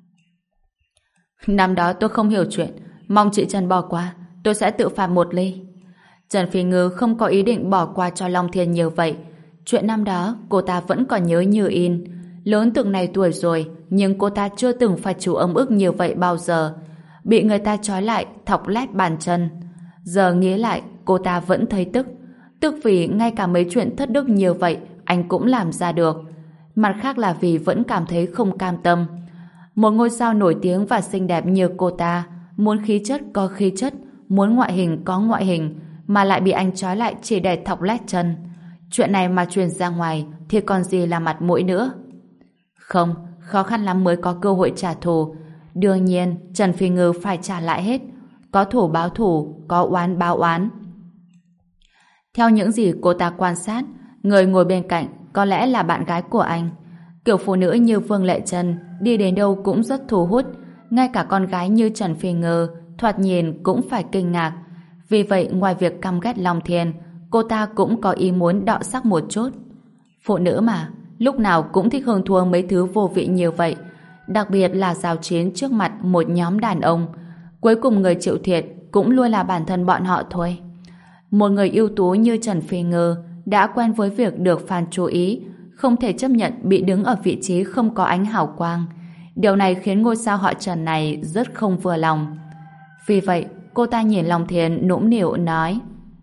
Năm đó tôi không hiểu chuyện, mong chị Trần bỏ qua, tôi sẽ tự phạt một ly. Trần Phi Ngư không có ý định bỏ qua cho Long Thiên nhiều vậy. Chuyện năm đó cô ta vẫn còn nhớ như in. Lớn từng này tuổi rồi, nhưng cô ta chưa từng phải chịu ấm ức như vậy bao giờ. Bị người ta trói lại, thọc lét bàn chân. Giờ nghĩ lại, cô ta vẫn thấy tức. Tức vì ngay cả mấy chuyện thất đức như vậy anh cũng làm ra được. Mặt khác là vì vẫn cảm thấy không cam tâm. Một ngôi sao nổi tiếng và xinh đẹp như cô ta, muốn khí chất có khí chất, muốn ngoại hình có ngoại hình, mà lại bị anh trói lại chỉ để thọc lét chân. Chuyện này mà truyền ra ngoài thì còn gì là mặt mũi nữa. Không, khó khăn lắm mới có cơ hội trả thù. Đương nhiên Trần Phi Ngư phải trả lại hết. Có thủ báo thủ, có oán báo oán. Theo những gì cô ta quan sát, người ngồi bên cạnh có lẽ là bạn gái của anh. Kiểu phụ nữ như Vương Lệ Trân đi đến đâu cũng rất thu hút. Ngay cả con gái như Trần Phi Ngư thoạt nhìn cũng phải kinh ngạc. Vì vậy ngoài việc căm ghét Long Thiên, cô ta cũng có ý muốn đọ sắc một chút. Phụ nữ mà, lúc nào cũng thích hưởng thua mấy thứ vô vị như vậy. Đặc biệt là giao chiến trước mặt một nhóm đàn ông. Cuối cùng người chịu thiệt cũng luôn là bản thân bọn họ thôi. Một người ưu tú như Trần Phi Ngư đã quen với việc được fan chú ý, không thể chấp nhận bị đứng ở vị trí không có ánh hào quang. Điều này khiến ngôi sao họ Trần này rất không vừa lòng. Vì vậy, cô ta nhìn Long Thiên nũng nịu nói: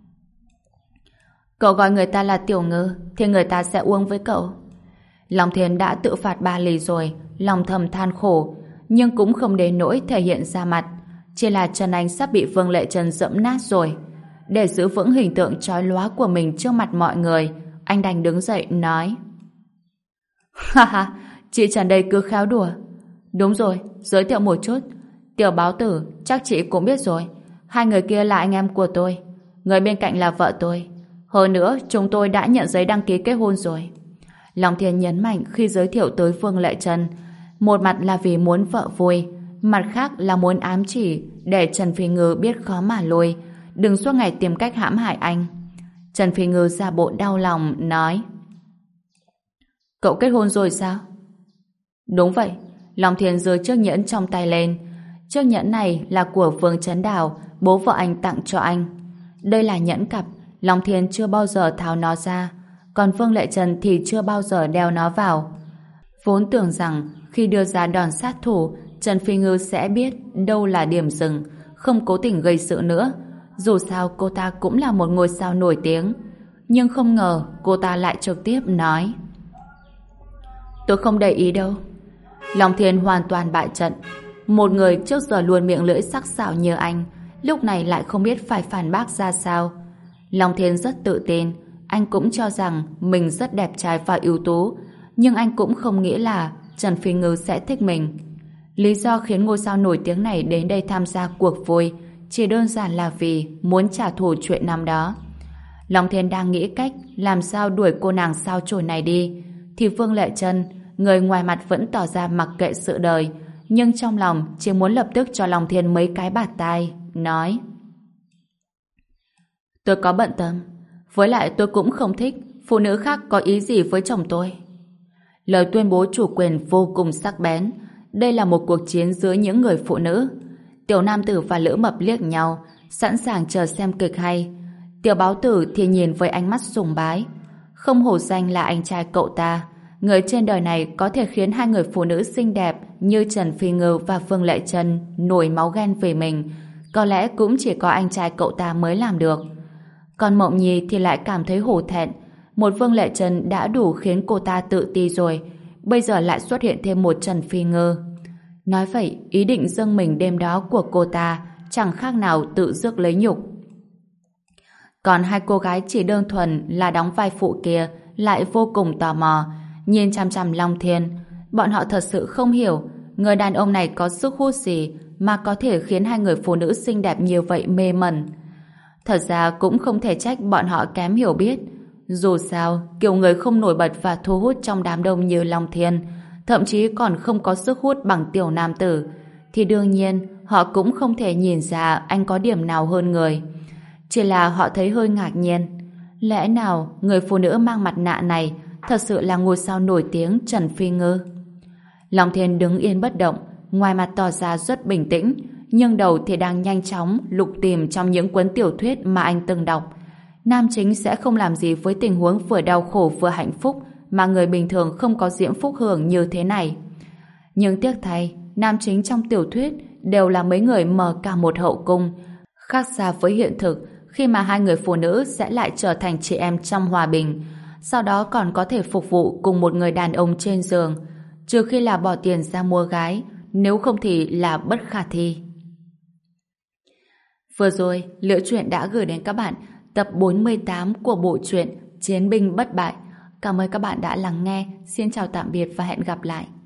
Cậu gọi người ta là Tiểu Ngư thì người ta sẽ uống với cậu. Long Thiên đã tự phạt ba ly rồi, lòng thầm than khổ, nhưng cũng không đến nỗi thể hiện ra mặt. Chỉ là Trần Anh sắp bị Vương Lệ Trân dẫm nát rồi. Để giữ vững hình tượng chói lóa của mình trước mặt mọi người, anh đành đứng dậy nói: Ha ha, chị Trần đây cứ khéo đùa. Đúng rồi, giới thiệu một chút. Tiểu báo tử, chắc chị cũng biết rồi. Hai người kia là anh em của tôi. Người bên cạnh là vợ tôi. Hơn nữa, chúng tôi đã nhận giấy đăng ký kết hôn rồi. Long Thiên nhấn mạnh khi giới thiệu tới Vương Lệ Trân. Một mặt là vì muốn vợ vui, mặt khác là muốn ám chỉ để Trần Phi Ngư biết khó mà lùi, đừng suốt ngày tìm cách hãm hại anh. Trần Phi Ngư giả bộ đau lòng nói: Cậu kết hôn rồi sao? Đúng vậy. Long Thiên giơ chiếc nhẫn trong tay lên. Chiếc nhẫn này là của Vương Chấn Đào, bố vợ anh tặng cho anh. Đây là nhẫn cặp, Long Thiên chưa bao giờ tháo nó ra, còn Vương Lệ Trần thì chưa bao giờ đeo nó vào. Vốn tưởng rằng khi đưa ra đòn sát thủ, Trần Phi Ngư sẽ biết đâu là điểm dừng, không cố tình gây sự nữa. Dù sao cô ta cũng là một ngôi sao nổi tiếng. Nhưng không ngờ cô ta lại trực tiếp nói: tôi không để ý đâu. Long Thiên hoàn toàn bại trận. Một người trước giờ luôn miệng lưỡi sắc sảo như anh, lúc này lại không biết phải phản bác ra sao. Long Thiên rất tự tin, anh cũng cho rằng mình rất đẹp trai và ưu tú, nhưng anh cũng không nghĩ là Trần Phi Ngư sẽ thích mình. Lý do khiến ngôi sao nổi tiếng này đến đây tham gia cuộc vui chỉ đơn giản là vì muốn trả thù chuyện năm đó. Long Thiên đang nghĩ cách làm sao đuổi cô nàng sao chổi này đi, thì Vương Lệ Trân, người ngoài mặt vẫn tỏ ra mặc kệ sự đời, nhưng trong lòng chỉ muốn lập tức cho Long Thiên mấy cái bạt tai, nói: tôi có bận tâm, với lại tôi cũng không thích phụ nữ khác có ý gì với chồng tôi. Lời tuyên bố chủ quyền vô cùng sắc bén. Đây là một cuộc chiến giữa những người phụ nữ. Tiểu nam tử và lữ mập liếc nhau, sẵn sàng chờ xem kịch hay. Tiểu báo tử thì nhìn với ánh mắt sùng bái. Không hổ danh là anh trai cậu ta, người trên đời này có thể khiến hai người phụ nữ xinh đẹp như Trần Phi Ngư và Vương Lệ Trân nổi máu ghen về mình, có lẽ cũng chỉ có anh trai cậu ta mới làm được. Còn Mộng Nhi thì lại cảm thấy hổ thẹn. Một Vương Lệ Trân đã đủ khiến cô ta tự ti rồi, bây giờ lại xuất hiện thêm một Trần Phi Ngư. Nói vậy, ý định dâng mình đêm đó của cô ta chẳng khác nào tự rước lấy nhục. Còn hai cô gái chỉ đơn thuần là đóng vai phụ kia lại vô cùng tò mò, nhìn chằm chằm Long Thiên. Bọn họ thật sự không hiểu người đàn ông này có sức hút gì mà có thể khiến hai người phụ nữ xinh đẹp như vậy mê mẩn. Thật ra cũng không thể trách bọn họ kém hiểu biết. Dù sao, kiểu người không nổi bật và thu hút trong đám đông như Long Thiên, thậm chí còn không có sức hút bằng tiểu nam tử, thì đương nhiên họ cũng không thể nhìn ra anh có điểm nào hơn người. Chỉ là họ thấy hơi ngạc nhiên. Lẽ nào người phụ nữ mang mặt nạ này thật sự là ngôi sao nổi tiếng Trần Phi Ngư? Long Thiên đứng yên bất động, ngoài mặt tỏ ra rất bình tĩnh, nhưng đầu thì đang nhanh chóng lục tìm trong những cuốn tiểu thuyết mà anh từng đọc. Nam chính sẽ không làm gì với tình huống vừa đau khổ vừa hạnh phúc mà người bình thường không có diễm phúc hưởng như thế này. Nhưng tiếc thay, nam chính trong tiểu thuyết đều là mấy người mở cả một hậu cung, khác xa với hiện thực khi mà hai người phụ nữ sẽ lại trở thành chị em trong hòa bình, sau đó còn có thể phục vụ cùng một người đàn ông trên giường, trừ khi là bỏ tiền ra mua gái, nếu không thì là bất khả thi. Vừa rồi, Liễu Chuyện đã gửi đến các bạn tập bốn mươi tám của bộ truyện Chiến binh bất bại. Cảm ơn các bạn đã lắng nghe. Xin chào tạm biệt và hẹn gặp lại.